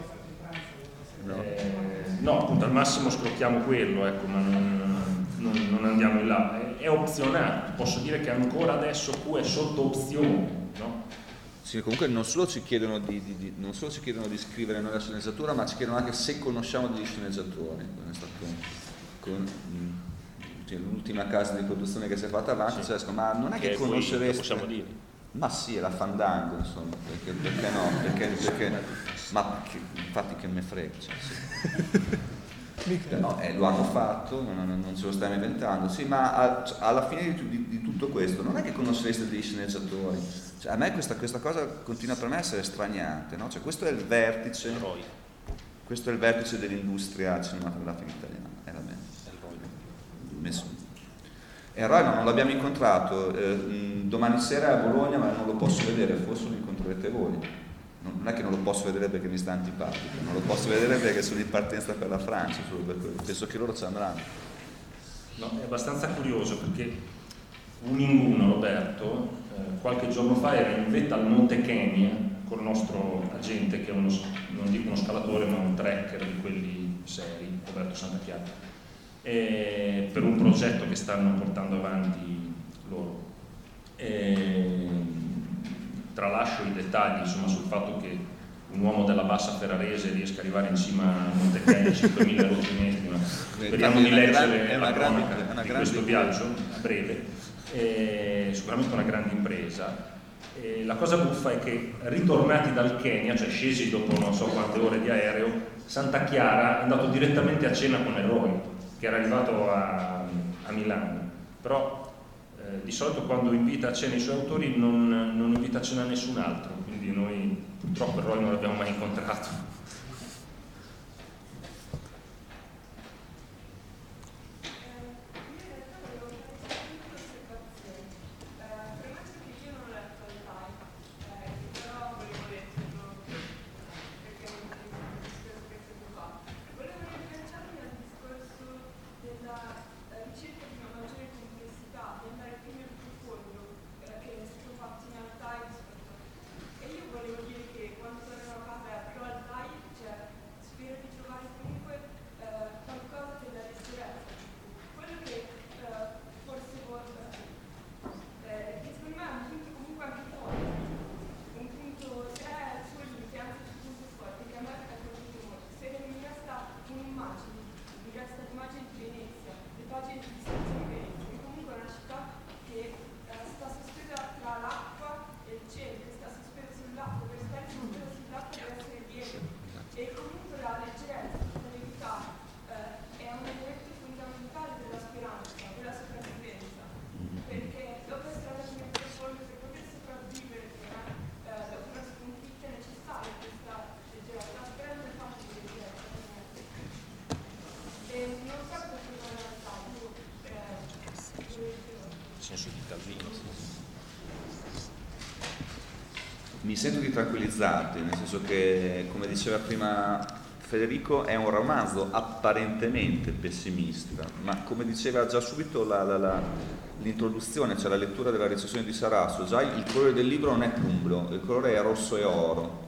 Speaker 2: no, appunto al massimo scrocchiamo quello, ecco, ma non andiamo in là, è opzionale. Posso dire che ancora adesso Q è sotto opzione, no?
Speaker 3: Sì, comunque non solo ci chiedono non solo ci chiedono di scrivere noi la sceneggiatura, ma ci chiedono anche se conosciamo degli sceneggiatori. Con l'ultima casa di produzione che si è fatta avanti, cioè, ma non è che conoscereste,
Speaker 2: possiamo dire.
Speaker 3: Ma sì, è la Fandango, insomma, perché no? Perché ma infatti che me frega, cioè, sì. No, lo hanno fatto, non ce lo stiamo inventando, sì, ma alla fine di tutto questo non è che conoscereste degli sceneggiatori, cioè, a me questa cosa continua per me a essere straniante, no? Cioè, questo è il vertice dell'industria cinematografica italiana, è la me. Nessuno. E Roy non l'abbiamo incontrato, domani sera è a Bologna, ma non lo posso vedere, forse lo incontrerete voi. Non è che non lo posso vedere perché mi sta antipatico, non lo posso vedere perché sono in partenza per la Francia, solo per quello. Penso che loro ci andranno.
Speaker 2: No, è abbastanza curioso perché un in uno, Roberto, qualche giorno fa era in vetta al Monte Kenya col nostro agente, che è non dico uno scalatore, ma un trekker di quelli seri, Roberto Santachiara, per un progetto che stanno portando avanti loro. Tralascio i dettagli, insomma, sul fatto che un uomo della bassa ferrarese riesca ad arrivare in cima a Monte Kenya, 5.000 rotti metri, ma speriamo di leggere la cronaca di questo viaggio a breve. Sicuramente una grande impresa. La cosa buffa è che ritornati dal Kenya, cioè scesi dopo non so quante ore di aereo, Santachiara è andato direttamente a cena con Roy, che era arrivato a Milano. Però di solito quando invita a cena i suoi autori non invita a cena nessun altro, quindi noi purtroppo Roy non l'abbiamo mai incontrato.
Speaker 3: Mi sento di tranquillizzarti, nel senso che, come diceva prima Federico, è un romanzo apparentemente pessimista, ma come diceva già subito l'introduzione, cioè la lettura della recensione di Sarasso, già il colore del libro non è plumbro, il colore è rosso e oro.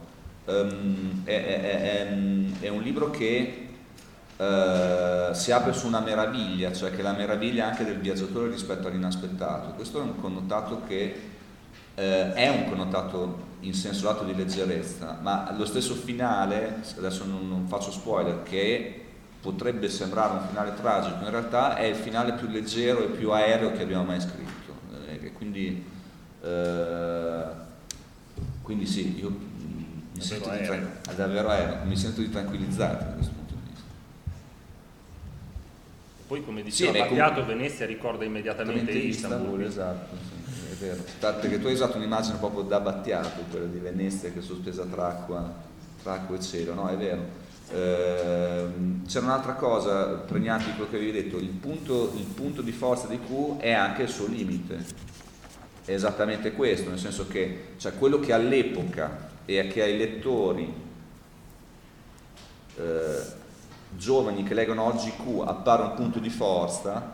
Speaker 3: È un libro che si apre su una meraviglia, cioè che è la meraviglia anche del viaggiatore rispetto all'inaspettato. Questo è un connotato che è un connotato in senso lato di leggerezza, ma lo stesso finale, adesso non faccio spoiler, che potrebbe sembrare un finale tragico, in realtà è il finale più leggero e più aereo che abbiamo mai scritto. Quindi sì, io mi sento mi sento di tranquillizzarti da questo punto di vista.
Speaker 2: Poi, come diceva Battiato, Venezia ricorda immediatamente Istanbul.
Speaker 3: Esatto, sì, è vero. Perché tu hai usato un'immagine proprio da Battiato, quella di Venezia che è sospesa tra acqua e cielo, no? È vero. C'era un'altra cosa pregnante di quello che avevi detto, il punto di forza di Q è anche il suo limite, è esattamente questo, nel senso che cioè, quello che all'epoca e che ai lettori giovani che leggono oggi Q appare un punto di forza,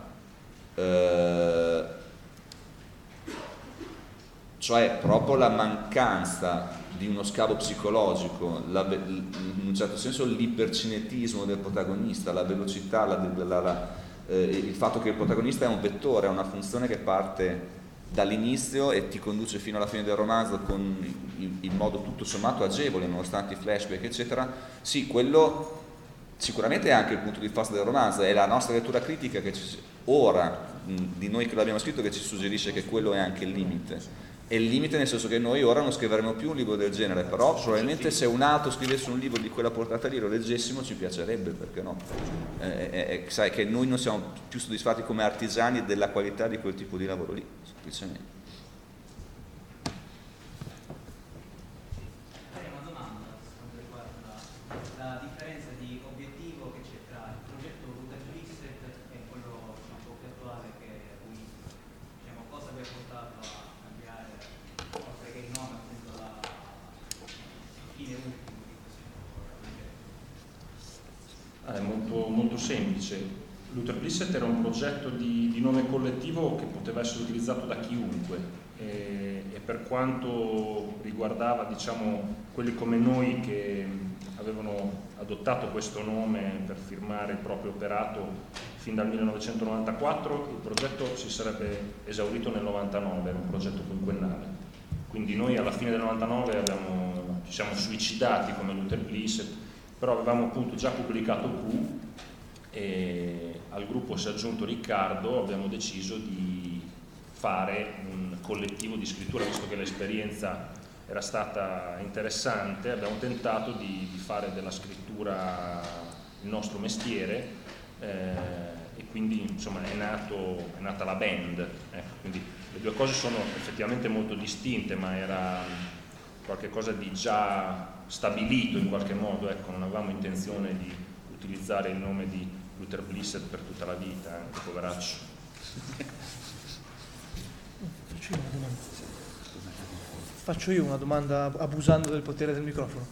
Speaker 3: cioè proprio la mancanza di uno scavo psicologico, in un certo senso l'ipercinetismo del protagonista, la velocità, il fatto che il protagonista è un vettore, ha una funzione che parte dall'inizio e ti conduce fino alla fine del romanzo in modo tutto sommato agevole, nonostante i flashback eccetera. Sì, quello sicuramente è anche il punto di forza del romanzo, è la nostra lettura critica che ora di noi che l'abbiamo scritto che ci suggerisce che quello è anche il limite. È il limite nel senso che noi ora non scriveremo più un libro del genere, però probabilmente se un altro scrivesse un libro di quella portata lì lo leggessimo ci piacerebbe, perché no? Sai che noi non siamo più soddisfatti come artigiani della qualità di quel tipo di lavoro lì, semplicemente.
Speaker 12: Una domanda per quanto riguarda la differenza di obiettivo che c'è tra il progetto Luther Blissett e quello un po' più attuale che è Winston. Diciamo, cosa vi ha portato a cambiare, oltre che il nome, appunto, la fine ultimo di questo progetto?
Speaker 2: È molto semplice. Luther Blissett era un progetto di nome collettivo che poteva essere utilizzato da chiunque e per quanto riguardava, diciamo, quelli come noi che avevano adottato questo nome per firmare il proprio operato fin dal 1994, il progetto si sarebbe esaurito nel 99, era un progetto quinquennale. Quindi noi alla fine del 99 ci siamo suicidati come Luther Blissett, però avevamo appunto già pubblicato Q e al gruppo si è aggiunto Riccardo, abbiamo deciso di fare un collettivo di scrittura, visto che l'esperienza era stata interessante, abbiamo tentato di fare della scrittura il nostro mestiere e quindi insomma è nata la band, ecco, quindi le due cose sono effettivamente molto distinte, ma era qualcosa di già stabilito in qualche modo, ecco, non avevamo intenzione di utilizzare il nome di Luther Blissett per tutta la vita, poveraccio.
Speaker 1: Faccio io una domanda abusando del potere del microfono,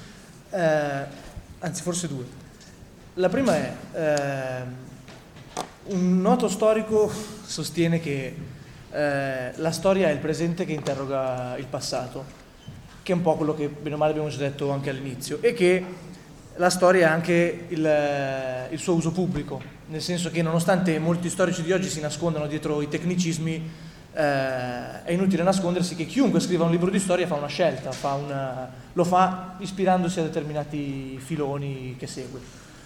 Speaker 1: anzi forse due. La prima è un noto storico sostiene che la storia è il presente che interroga il passato, che è un po' quello che bene o male abbiamo già detto anche all'inizio, e che la storia è anche il suo uso pubblico, nel senso che nonostante molti storici di oggi si nascondano dietro i tecnicismi, è inutile nascondersi che chiunque scriva un libro di storia fa una scelta, lo fa ispirandosi a determinati filoni che segue.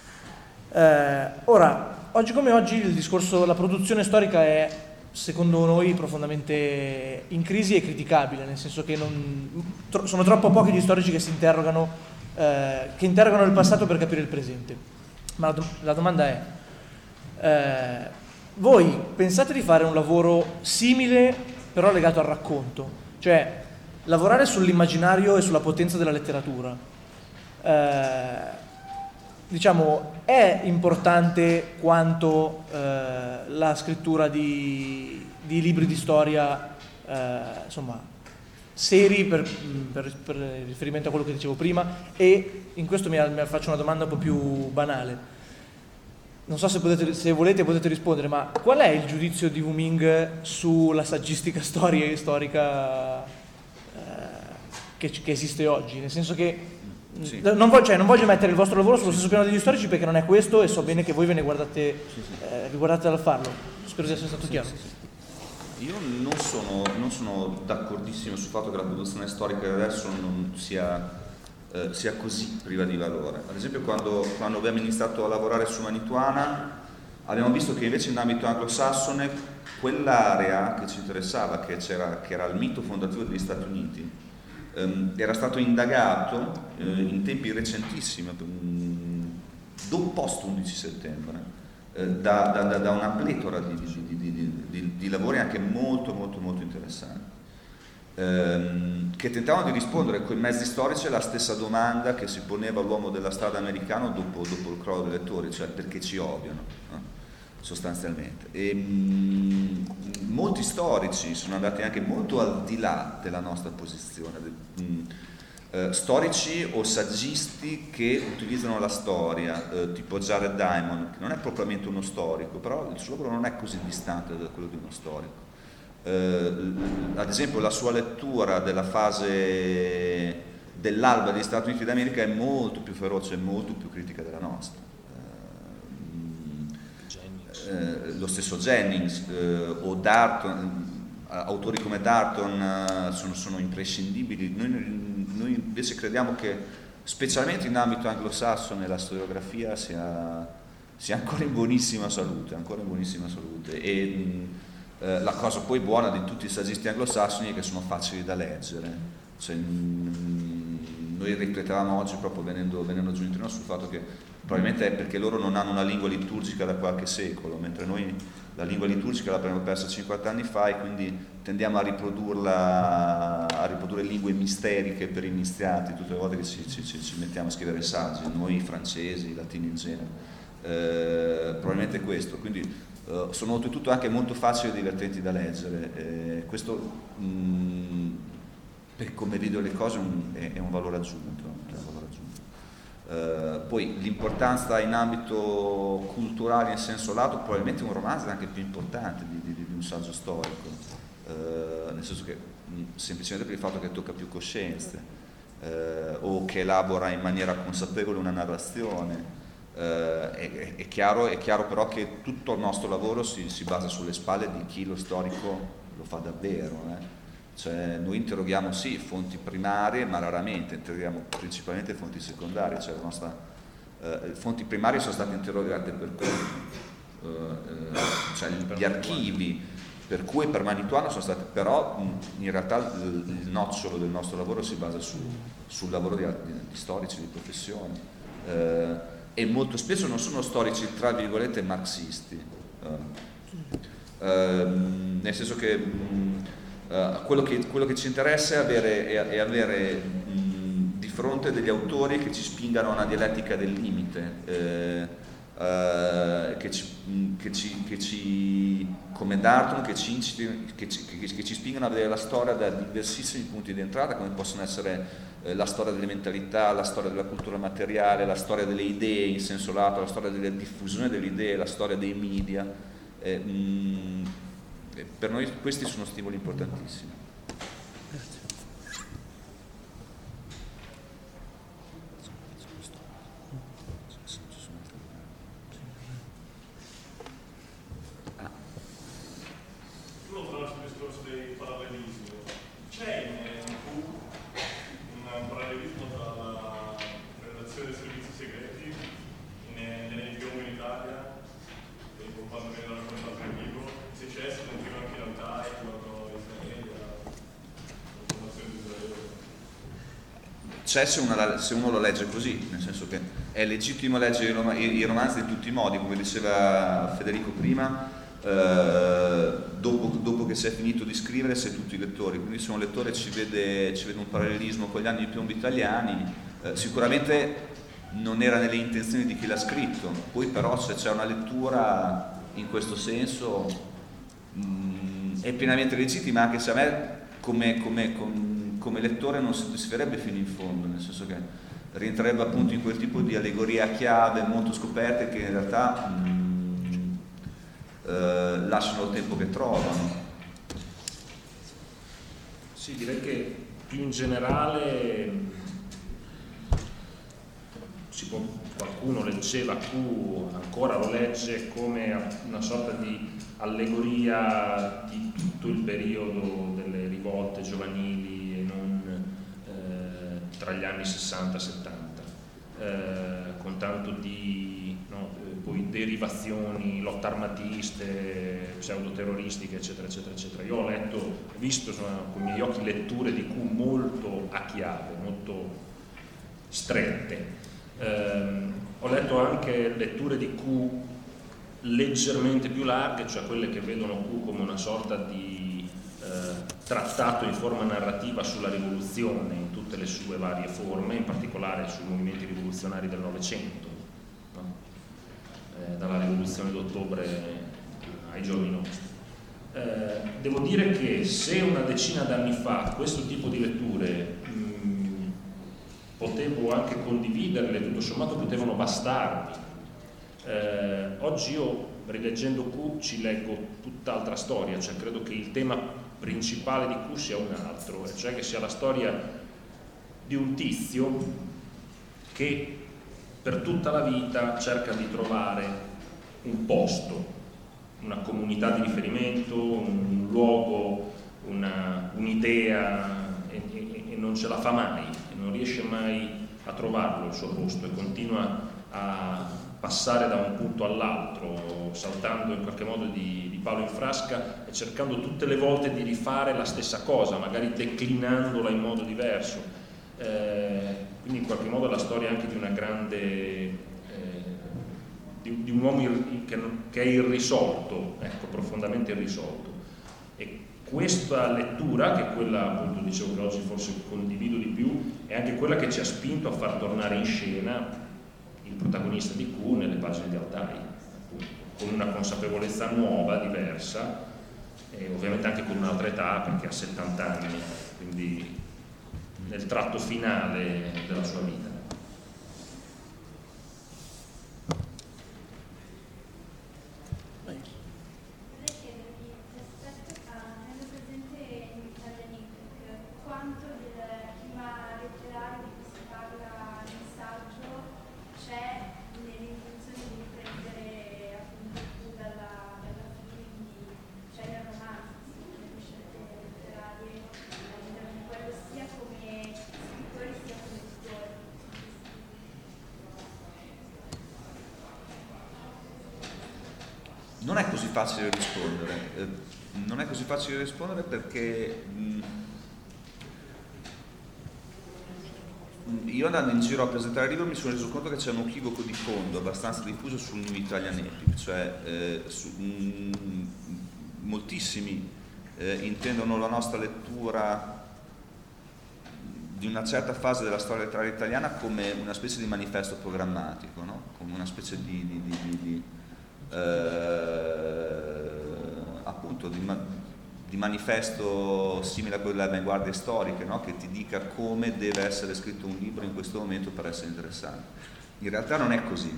Speaker 1: Ora, oggi come oggi il discorso della produzione storica è, secondo noi, profondamente in crisi e criticabile, nel senso che sono troppo pochi gli storici che si interrogano il passato per capire il presente. Ma la domanda è, voi pensate di fare un lavoro simile però legato al racconto, cioè lavorare sull'immaginario e sulla potenza della letteratura, diciamo, è importante quanto la scrittura di libri di storia, insomma, seri per riferimento a quello che dicevo prima, e in questo mi faccio una domanda un po' più banale. Non so se volete potete rispondere, ma qual è il giudizio di Wu-Ming sulla saggistica storica che esiste oggi? Nel senso che
Speaker 3: sì.
Speaker 1: non voglio mettere il vostro lavoro sullo stesso piano degli storici, perché non è questo, e so bene che voi ve ne guardate, vi guardate dal farlo. Spero di essere stato chiaro.
Speaker 3: Io non sono d'accordissimo sul fatto che la produzione storica adesso non sia così priva di valore. Ad esempio, quando abbiamo iniziato a lavorare su Manituana, abbiamo visto che invece in ambito anglosassone quell'area che ci interessava, che era il mito fondativo degli Stati Uniti, era stato indagato in tempi recentissimi, post 11 settembre, da una pletora di lavori anche molto molto molto interessanti, che tentavano di rispondere con i mezzi storici alla stessa domanda che si poneva l'uomo della strada americano dopo il crollo delle torri, cioè perché ci odiano, no? Sostanzialmente. E molti storici sono andati anche molto al di là della nostra posizione, storici o saggisti che utilizzano la storia, tipo Jared Diamond, che non è propriamente uno storico, però il suo lavoro non è così distante da quello di uno storico. Ad esempio, la sua lettura della fase dell'alba degli Stati Uniti d'America è molto più feroce e molto più critica della nostra. Lo stesso Jennings o Darton, autori come Darton sono imprescindibili. Noi invece crediamo che, specialmente in ambito anglosassone, la storiografia sia ancora in buonissima salute, e la cosa poi buona di tutti i saggisti anglosassoni è che sono facili da leggere. Cioè, noi riflettevamo oggi, proprio venendo giù in treno, sul fatto che probabilmente è perché loro non hanno una lingua liturgica da qualche secolo, mentre noi la lingua liturgica l'abbiamo persa 50 anni fa, e quindi tendiamo a riprodurre lingue misteriche per iniziati tutte le volte che ci mettiamo a scrivere saggi, noi francesi, latini in genere. Probabilmente è questo, quindi sono oltretutto anche molto facili e divertenti da leggere. Questo, per come vedo le cose, è un valore aggiunto. Poi l'importanza in ambito culturale in senso lato, probabilmente un romanzo è anche più importante di un saggio storico, nel senso che semplicemente per il fatto che tocca più coscienze, o che elabora in maniera consapevole una narrazione. È chiaro però che tutto il nostro lavoro si basa sulle spalle di chi lo storico lo fa davvero. Cioè, noi interroghiamo sì fonti primarie, ma raramente interroghiamo principalmente fonti secondarie. Cioè, fonti primarie sono state interrogate per cui cioè gli archivi, per cui per Manituana sono stati, però in realtà il nocciolo del nostro lavoro si basa sul lavoro di storici, di professione, e molto spesso non sono storici tra virgolette marxisti, nel senso che quello che ci interessa è avere di fronte degli autori che ci spingano a una dialettica del limite, che ci come Darton, che ci spingano a vedere la storia da diversissimi punti di entrata, come possono essere la storia delle mentalità, la storia della cultura materiale, la storia delle idee in senso lato, la storia della diffusione delle idee, la storia dei media. Per noi questi sono stimoli importantissimi.
Speaker 1: Grazie.
Speaker 6: Solo sul discorso dei parallelismi. C'è un parallelismo tra la redazione dei servizi segreti negli uomini in Italia e quando viene raccontato nel libro? Se c'è, se non anche in Altai, quando Israele, la formazione di Israele.
Speaker 3: C'è se uno lo legge così, nel senso che è legittimo leggere i romanzi di tutti i modi, come diceva Federico prima, dopo che si è finito di scrivere si è tutti lettori, quindi se un lettore ci vede un parallelismo con gli anni di piombo italiani, sicuramente non era nelle intenzioni di chi l'ha scritto, poi però se c'è una lettura in questo senso è pienamente legittima, anche se a me come come lettore non si vedrebbe fino in fondo, nel senso che rientrerebbe appunto in quel tipo di allegorie a chiave molto scoperte che in realtà lasciano il tempo che trovano.
Speaker 2: Sì, direi che più in generale qualcuno leggeva Q, ancora lo legge come una sorta di allegoria di tutto il periodo delle rivolte giovanili e non tra gli anni 60 e 70, con tanto di poi derivazioni lottarmatiste, pseudoterroristiche, eccetera, eccetera, eccetera. Io ho visto con i miei occhi letture di Q molto a chiave, molto strette. Ho letto anche letture di Q leggermente più larghe, cioè quelle che vedono Q come una sorta di trattato in forma narrativa sulla rivoluzione in tutte le sue varie forme, in particolare sui movimenti rivoluzionari del Novecento, no? Dalla rivoluzione d'ottobre ai giorni nostri. Devo dire che se una decina d'anni fa questo tipo di letture potevo anche condividerle, tutto sommato potevano bastarmi. Oggi io, rileggendo Q, ci leggo tutt'altra storia, cioè credo che il tema principale di Q sia un altro, cioè che sia la storia di un tizio che per tutta la vita cerca di trovare un posto, una comunità di riferimento, un luogo, un'idea e non ce la fa mai, non riesce mai a trovarlo il suo posto e continua a passare da un punto all'altro, saltando in qualche modo di palo in frasca e cercando tutte le volte di rifare la stessa cosa, magari declinandola in modo diverso. Quindi in qualche modo è la storia anche di una grande di un uomo che è irrisolto, ecco, profondamente irrisolto. E questa lettura, che è quella appunto dicevo che oggi forse condivido di più, è anche quella che ci ha spinto a far tornare in scena il protagonista di Q nelle pagine di Altai, appunto, con una consapevolezza nuova, diversa, e ovviamente anche con un'altra età, perché ha 70 anni, quindi nel tratto finale della sua vita.
Speaker 3: Non è così facile rispondere, non è così facile rispondere perché io andando in giro a presentare il libro mi sono reso conto che c'è un equivoco di fondo abbastanza diffuso sul New Italian Epic, cioè moltissimi intendono la nostra lettura di una certa fase della storia letteraria italiana come una specie di manifesto programmatico, no? Come una specie appunto di manifesto simile a quello delle avanguardie storiche, no? Che ti dica come deve essere scritto un libro in questo momento per essere interessante. In realtà non è così.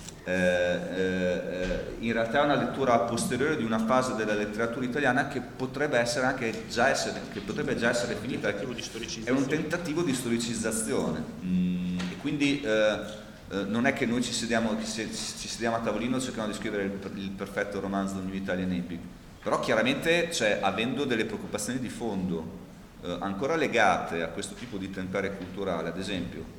Speaker 3: In realtà è una lettura a posteriore di una fase della letteratura italiana che potrebbe già essere finita. È un tentativo di storicizzazione e quindi non è che noi ci sediamo a tavolino cercando di scrivere il perfetto romanzo del New Italian Epic, però chiaramente avendo delle preoccupazioni di fondo ancora legate a questo tipo di temperie culturale. Ad esempio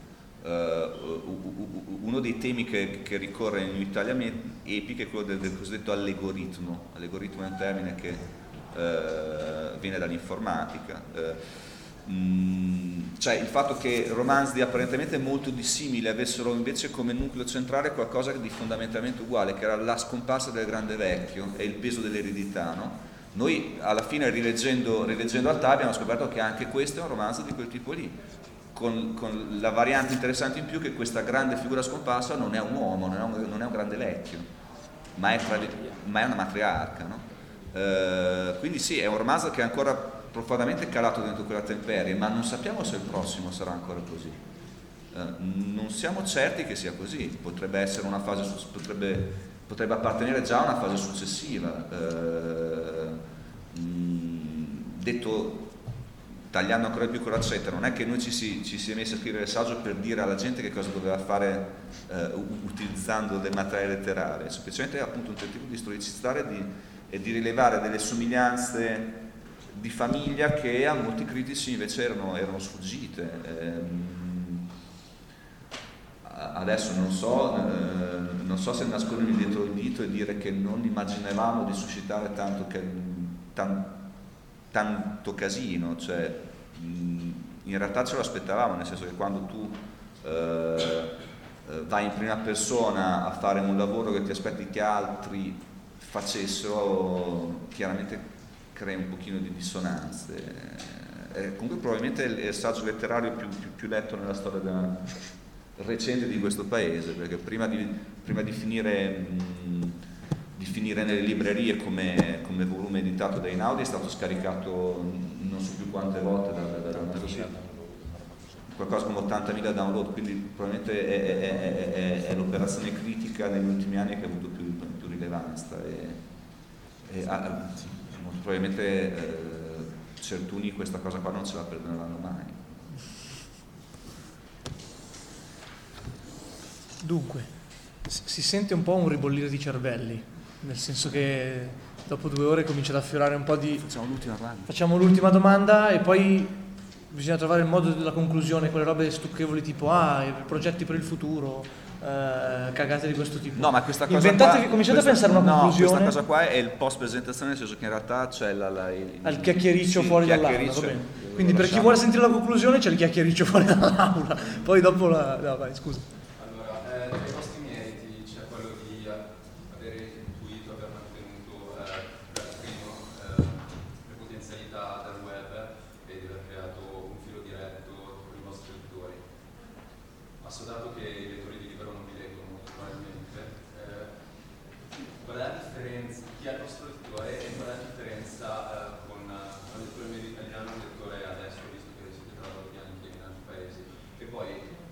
Speaker 3: uno dei temi che ricorre in New Italian Epic è quello del cosiddetto algoritmo è un termine che viene dall'informatica. Cioè il fatto che romanzi apparentemente molto dissimili avessero invece come nucleo centrale qualcosa di fondamentalmente uguale, che era la scomparsa del grande vecchio e il peso dell'eredità, no? Noi alla fine rileggendo Altai abbiamo scoperto che anche questo è un romanzo di quel tipo lì, con la variante interessante in più che questa grande figura scomparsa non è un uomo, non è un grande vecchio, ma è una matriarca, no? Quindi sì, è un romanzo che ancora profondamente calato dentro quella temperie, ma non sappiamo se il prossimo sarà ancora così. Non siamo certi che sia così, potrebbe essere una fase, potrebbe appartenere già a una fase successiva. Detto tagliando ancora più con l'accetta, non è che noi ci si è messi a scrivere il saggio per dire alla gente che cosa doveva fare utilizzando del materiale letterario, semplicemente appunto un tentativo di storicizzare e di rilevare delle somiglianze di famiglia che a molti critici invece erano sfuggite. Adesso non so se nascondermi dietro il dito e dire che non immaginavamo di suscitare tanto casino, cioè in realtà ce lo aspettavamo, nel senso che quando tu vai in prima persona a fare un lavoro che ti aspetti che altri facessero, chiaramente crea un pochino di dissonanze. Comunque probabilmente è il saggio letterario più letto nella storia recente di questo paese, perché prima di finire nelle librerie come volume editato da Einaudi è stato scaricato non so più quante volte qualcosa come 80.000 download, quindi probabilmente è l'operazione critica negli ultimi anni che ha avuto più rilevanza e molto probabilmente certuni questa cosa qua non ce la perdoneranno mai.
Speaker 1: Dunque, si sente un po' un ribollire di cervelli, nel senso che dopo 2 ore comincia ad affiorare un po' di... Facciamo l'ultima domanda e poi bisogna trovare il modo della conclusione, quelle robe stucchevoli tipo progetti per il futuro, cagate di questo tipo.
Speaker 3: No, ma questa cosa
Speaker 1: cominciate a pensare a una conclusione.
Speaker 3: Questa cosa qua è il post presentazione, nel senso che in realtà c'è
Speaker 1: al chiacchiericcio fuori dall'aula, va bene. Quindi per chi vuole sentire la conclusione c'è il chiacchiericcio fuori dall'aula, poi dopo no, vai, scusa.
Speaker 13: Tra i vostri meriti c'è quello di avere intuito, aver mantenuto per primo le potenzialità del web e di aver creato un filo diretto con i vostri lettori. Assodato che i lettori di libero non vi leggono molto probabilmente, qual è la differenza, chi è il vostro lettore e qual è la differenza con un lettore italiano e un lettore adesso, visto che siete tradotti anche in altri paesi? E poi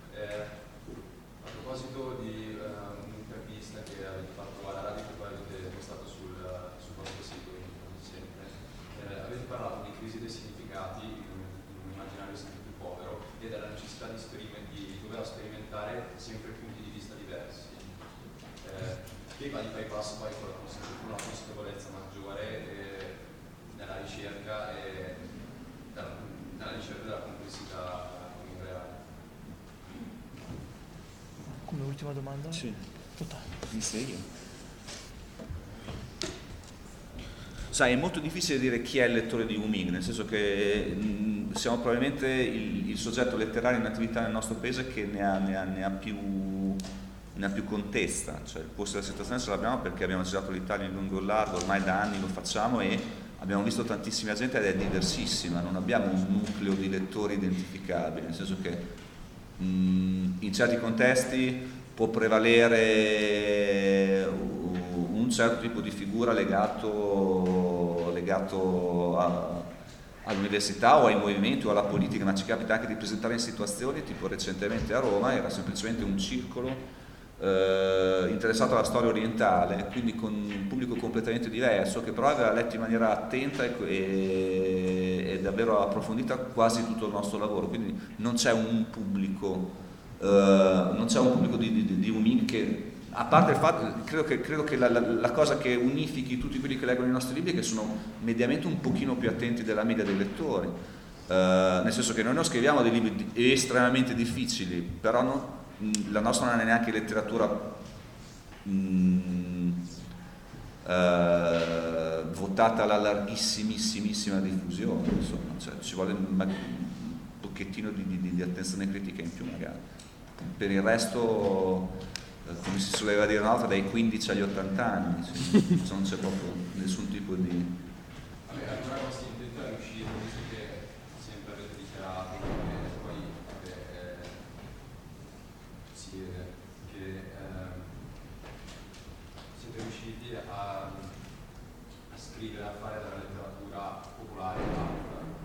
Speaker 13: a proposito di un'intervista che avete fatto alla radio, che poi avete postato sul vostro sito, come sempre, avete parlato di crisi dei significati in un immaginario sempre più povero e della necessità di dover sperimentare sempre punti di vista diversi, che va di pari passo poi con una consapevolezza maggiore nella ricerca della complessità reale.
Speaker 1: Come ultima domanda?
Speaker 3: Sì.
Speaker 1: Totale.
Speaker 3: Mi segui? Sai, è molto difficile dire chi è il lettore di Wuming, nel senso che siamo probabilmente il soggetto letterario in attività nel nostro paese che ne ha più contesta, cioè il posto della situazione ce l'abbiamo perché abbiamo girato l'Italia in lungo e largo, ormai da anni lo facciamo e abbiamo visto tantissima gente ed è diversissima, non abbiamo un nucleo di lettori identificabili, nel senso che in certi contesti può prevalere un certo tipo di figura legato all'università o ai movimenti o alla politica, ma ci capita anche di presentare in situazioni tipo recentemente a Roma era semplicemente un circolo interessato alla storia orientale, quindi con un pubblico completamente diverso che però aveva letto in maniera attenta e davvero approfondita quasi tutto il nostro lavoro, quindi non c'è un pubblico di Wuming che, a parte il fatto, credo che la cosa che unifichi tutti quelli che leggono i nostri libri è che sono mediamente un pochino più attenti della media dei lettori, nel senso che noi non scriviamo dei libri estremamente difficili, però la nostra non è neanche letteratura votata alla larghissimissima diffusione, insomma, cioè, ci vuole un pochettino di attenzione critica in più magari. Per il resto, come si soleva dire una volta, dai 15 agli 80 anni, cioè, non c'è proprio nessun tipo di...
Speaker 13: Vabbè, allora il vostro intento è uscire, visto che sempre avete dichiarato e poi si vede che siete riusciti a scrivere, a fare della letteratura popolare alta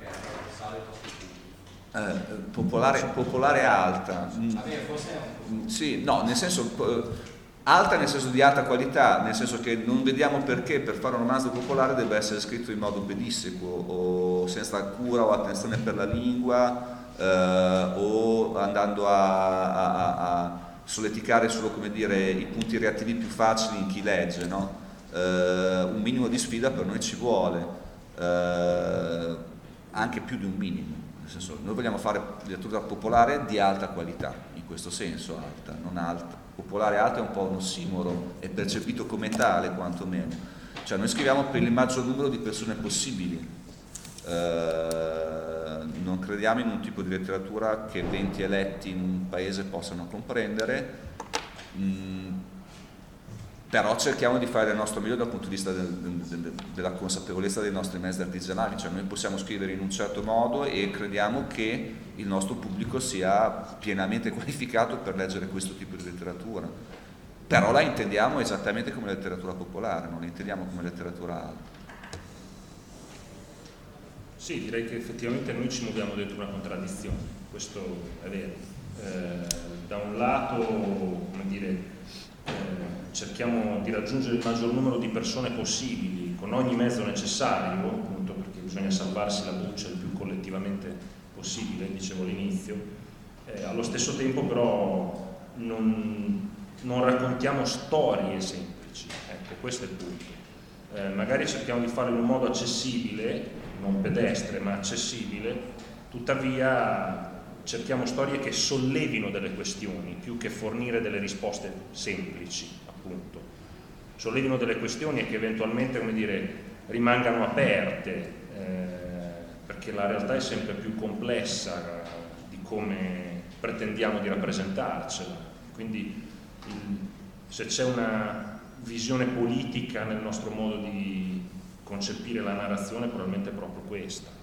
Speaker 13: perché sale il vostro pubblico.
Speaker 3: Popolare alta. Sì, no, nel senso alta nel senso di alta qualità, nel senso che non vediamo perché per fare un romanzo popolare debba essere scritto in modo pedissequo o senza cura o attenzione per la lingua o andando a solleticare solo, come dire, i punti reattivi più facili in chi legge, no? Un minimo di sfida per noi ci vuole, anche più di un minimo, nel senso, noi vogliamo fare letteratura popolare di alta qualità, in questo senso alta, non alta. Popolare alta è un po' un ossimoro, è percepito come tale quantomeno, cioè noi scriviamo per il maggior numero di persone possibili, non crediamo in un tipo di letteratura che 20 eletti in un paese possano comprendere, però cerchiamo di fare il nostro meglio dal punto di vista della consapevolezza dei nostri mezzi artigianali, cioè noi possiamo scrivere in un certo modo e crediamo che il nostro pubblico sia pienamente qualificato per leggere questo tipo di letteratura, però la intendiamo esattamente come letteratura popolare, non la intendiamo come letteratura alta.
Speaker 2: Sì, direi che effettivamente noi ci muoviamo dentro una contraddizione, questo è vero. Da un lato, come dire, cerchiamo di raggiungere il maggior numero di persone possibili con ogni mezzo necessario, appunto perché bisogna salvarsi la buccia il più collettivamente possibile, dicevo all'inizio. Allo stesso tempo però non raccontiamo storie semplici, ecco, questo è il punto. Magari cerchiamo di farlo in un modo accessibile, non pedestre ma accessibile, tuttavia cerchiamo storie che sollevino delle questioni più che fornire delle risposte semplici, appunto. Sollevino delle questioni e che eventualmente, come dire, rimangano aperte, perché la realtà è sempre più complessa di come pretendiamo di rappresentarcela. Quindi se c'è una visione politica nel nostro modo di concepire la narrazione, probabilmente è proprio questa.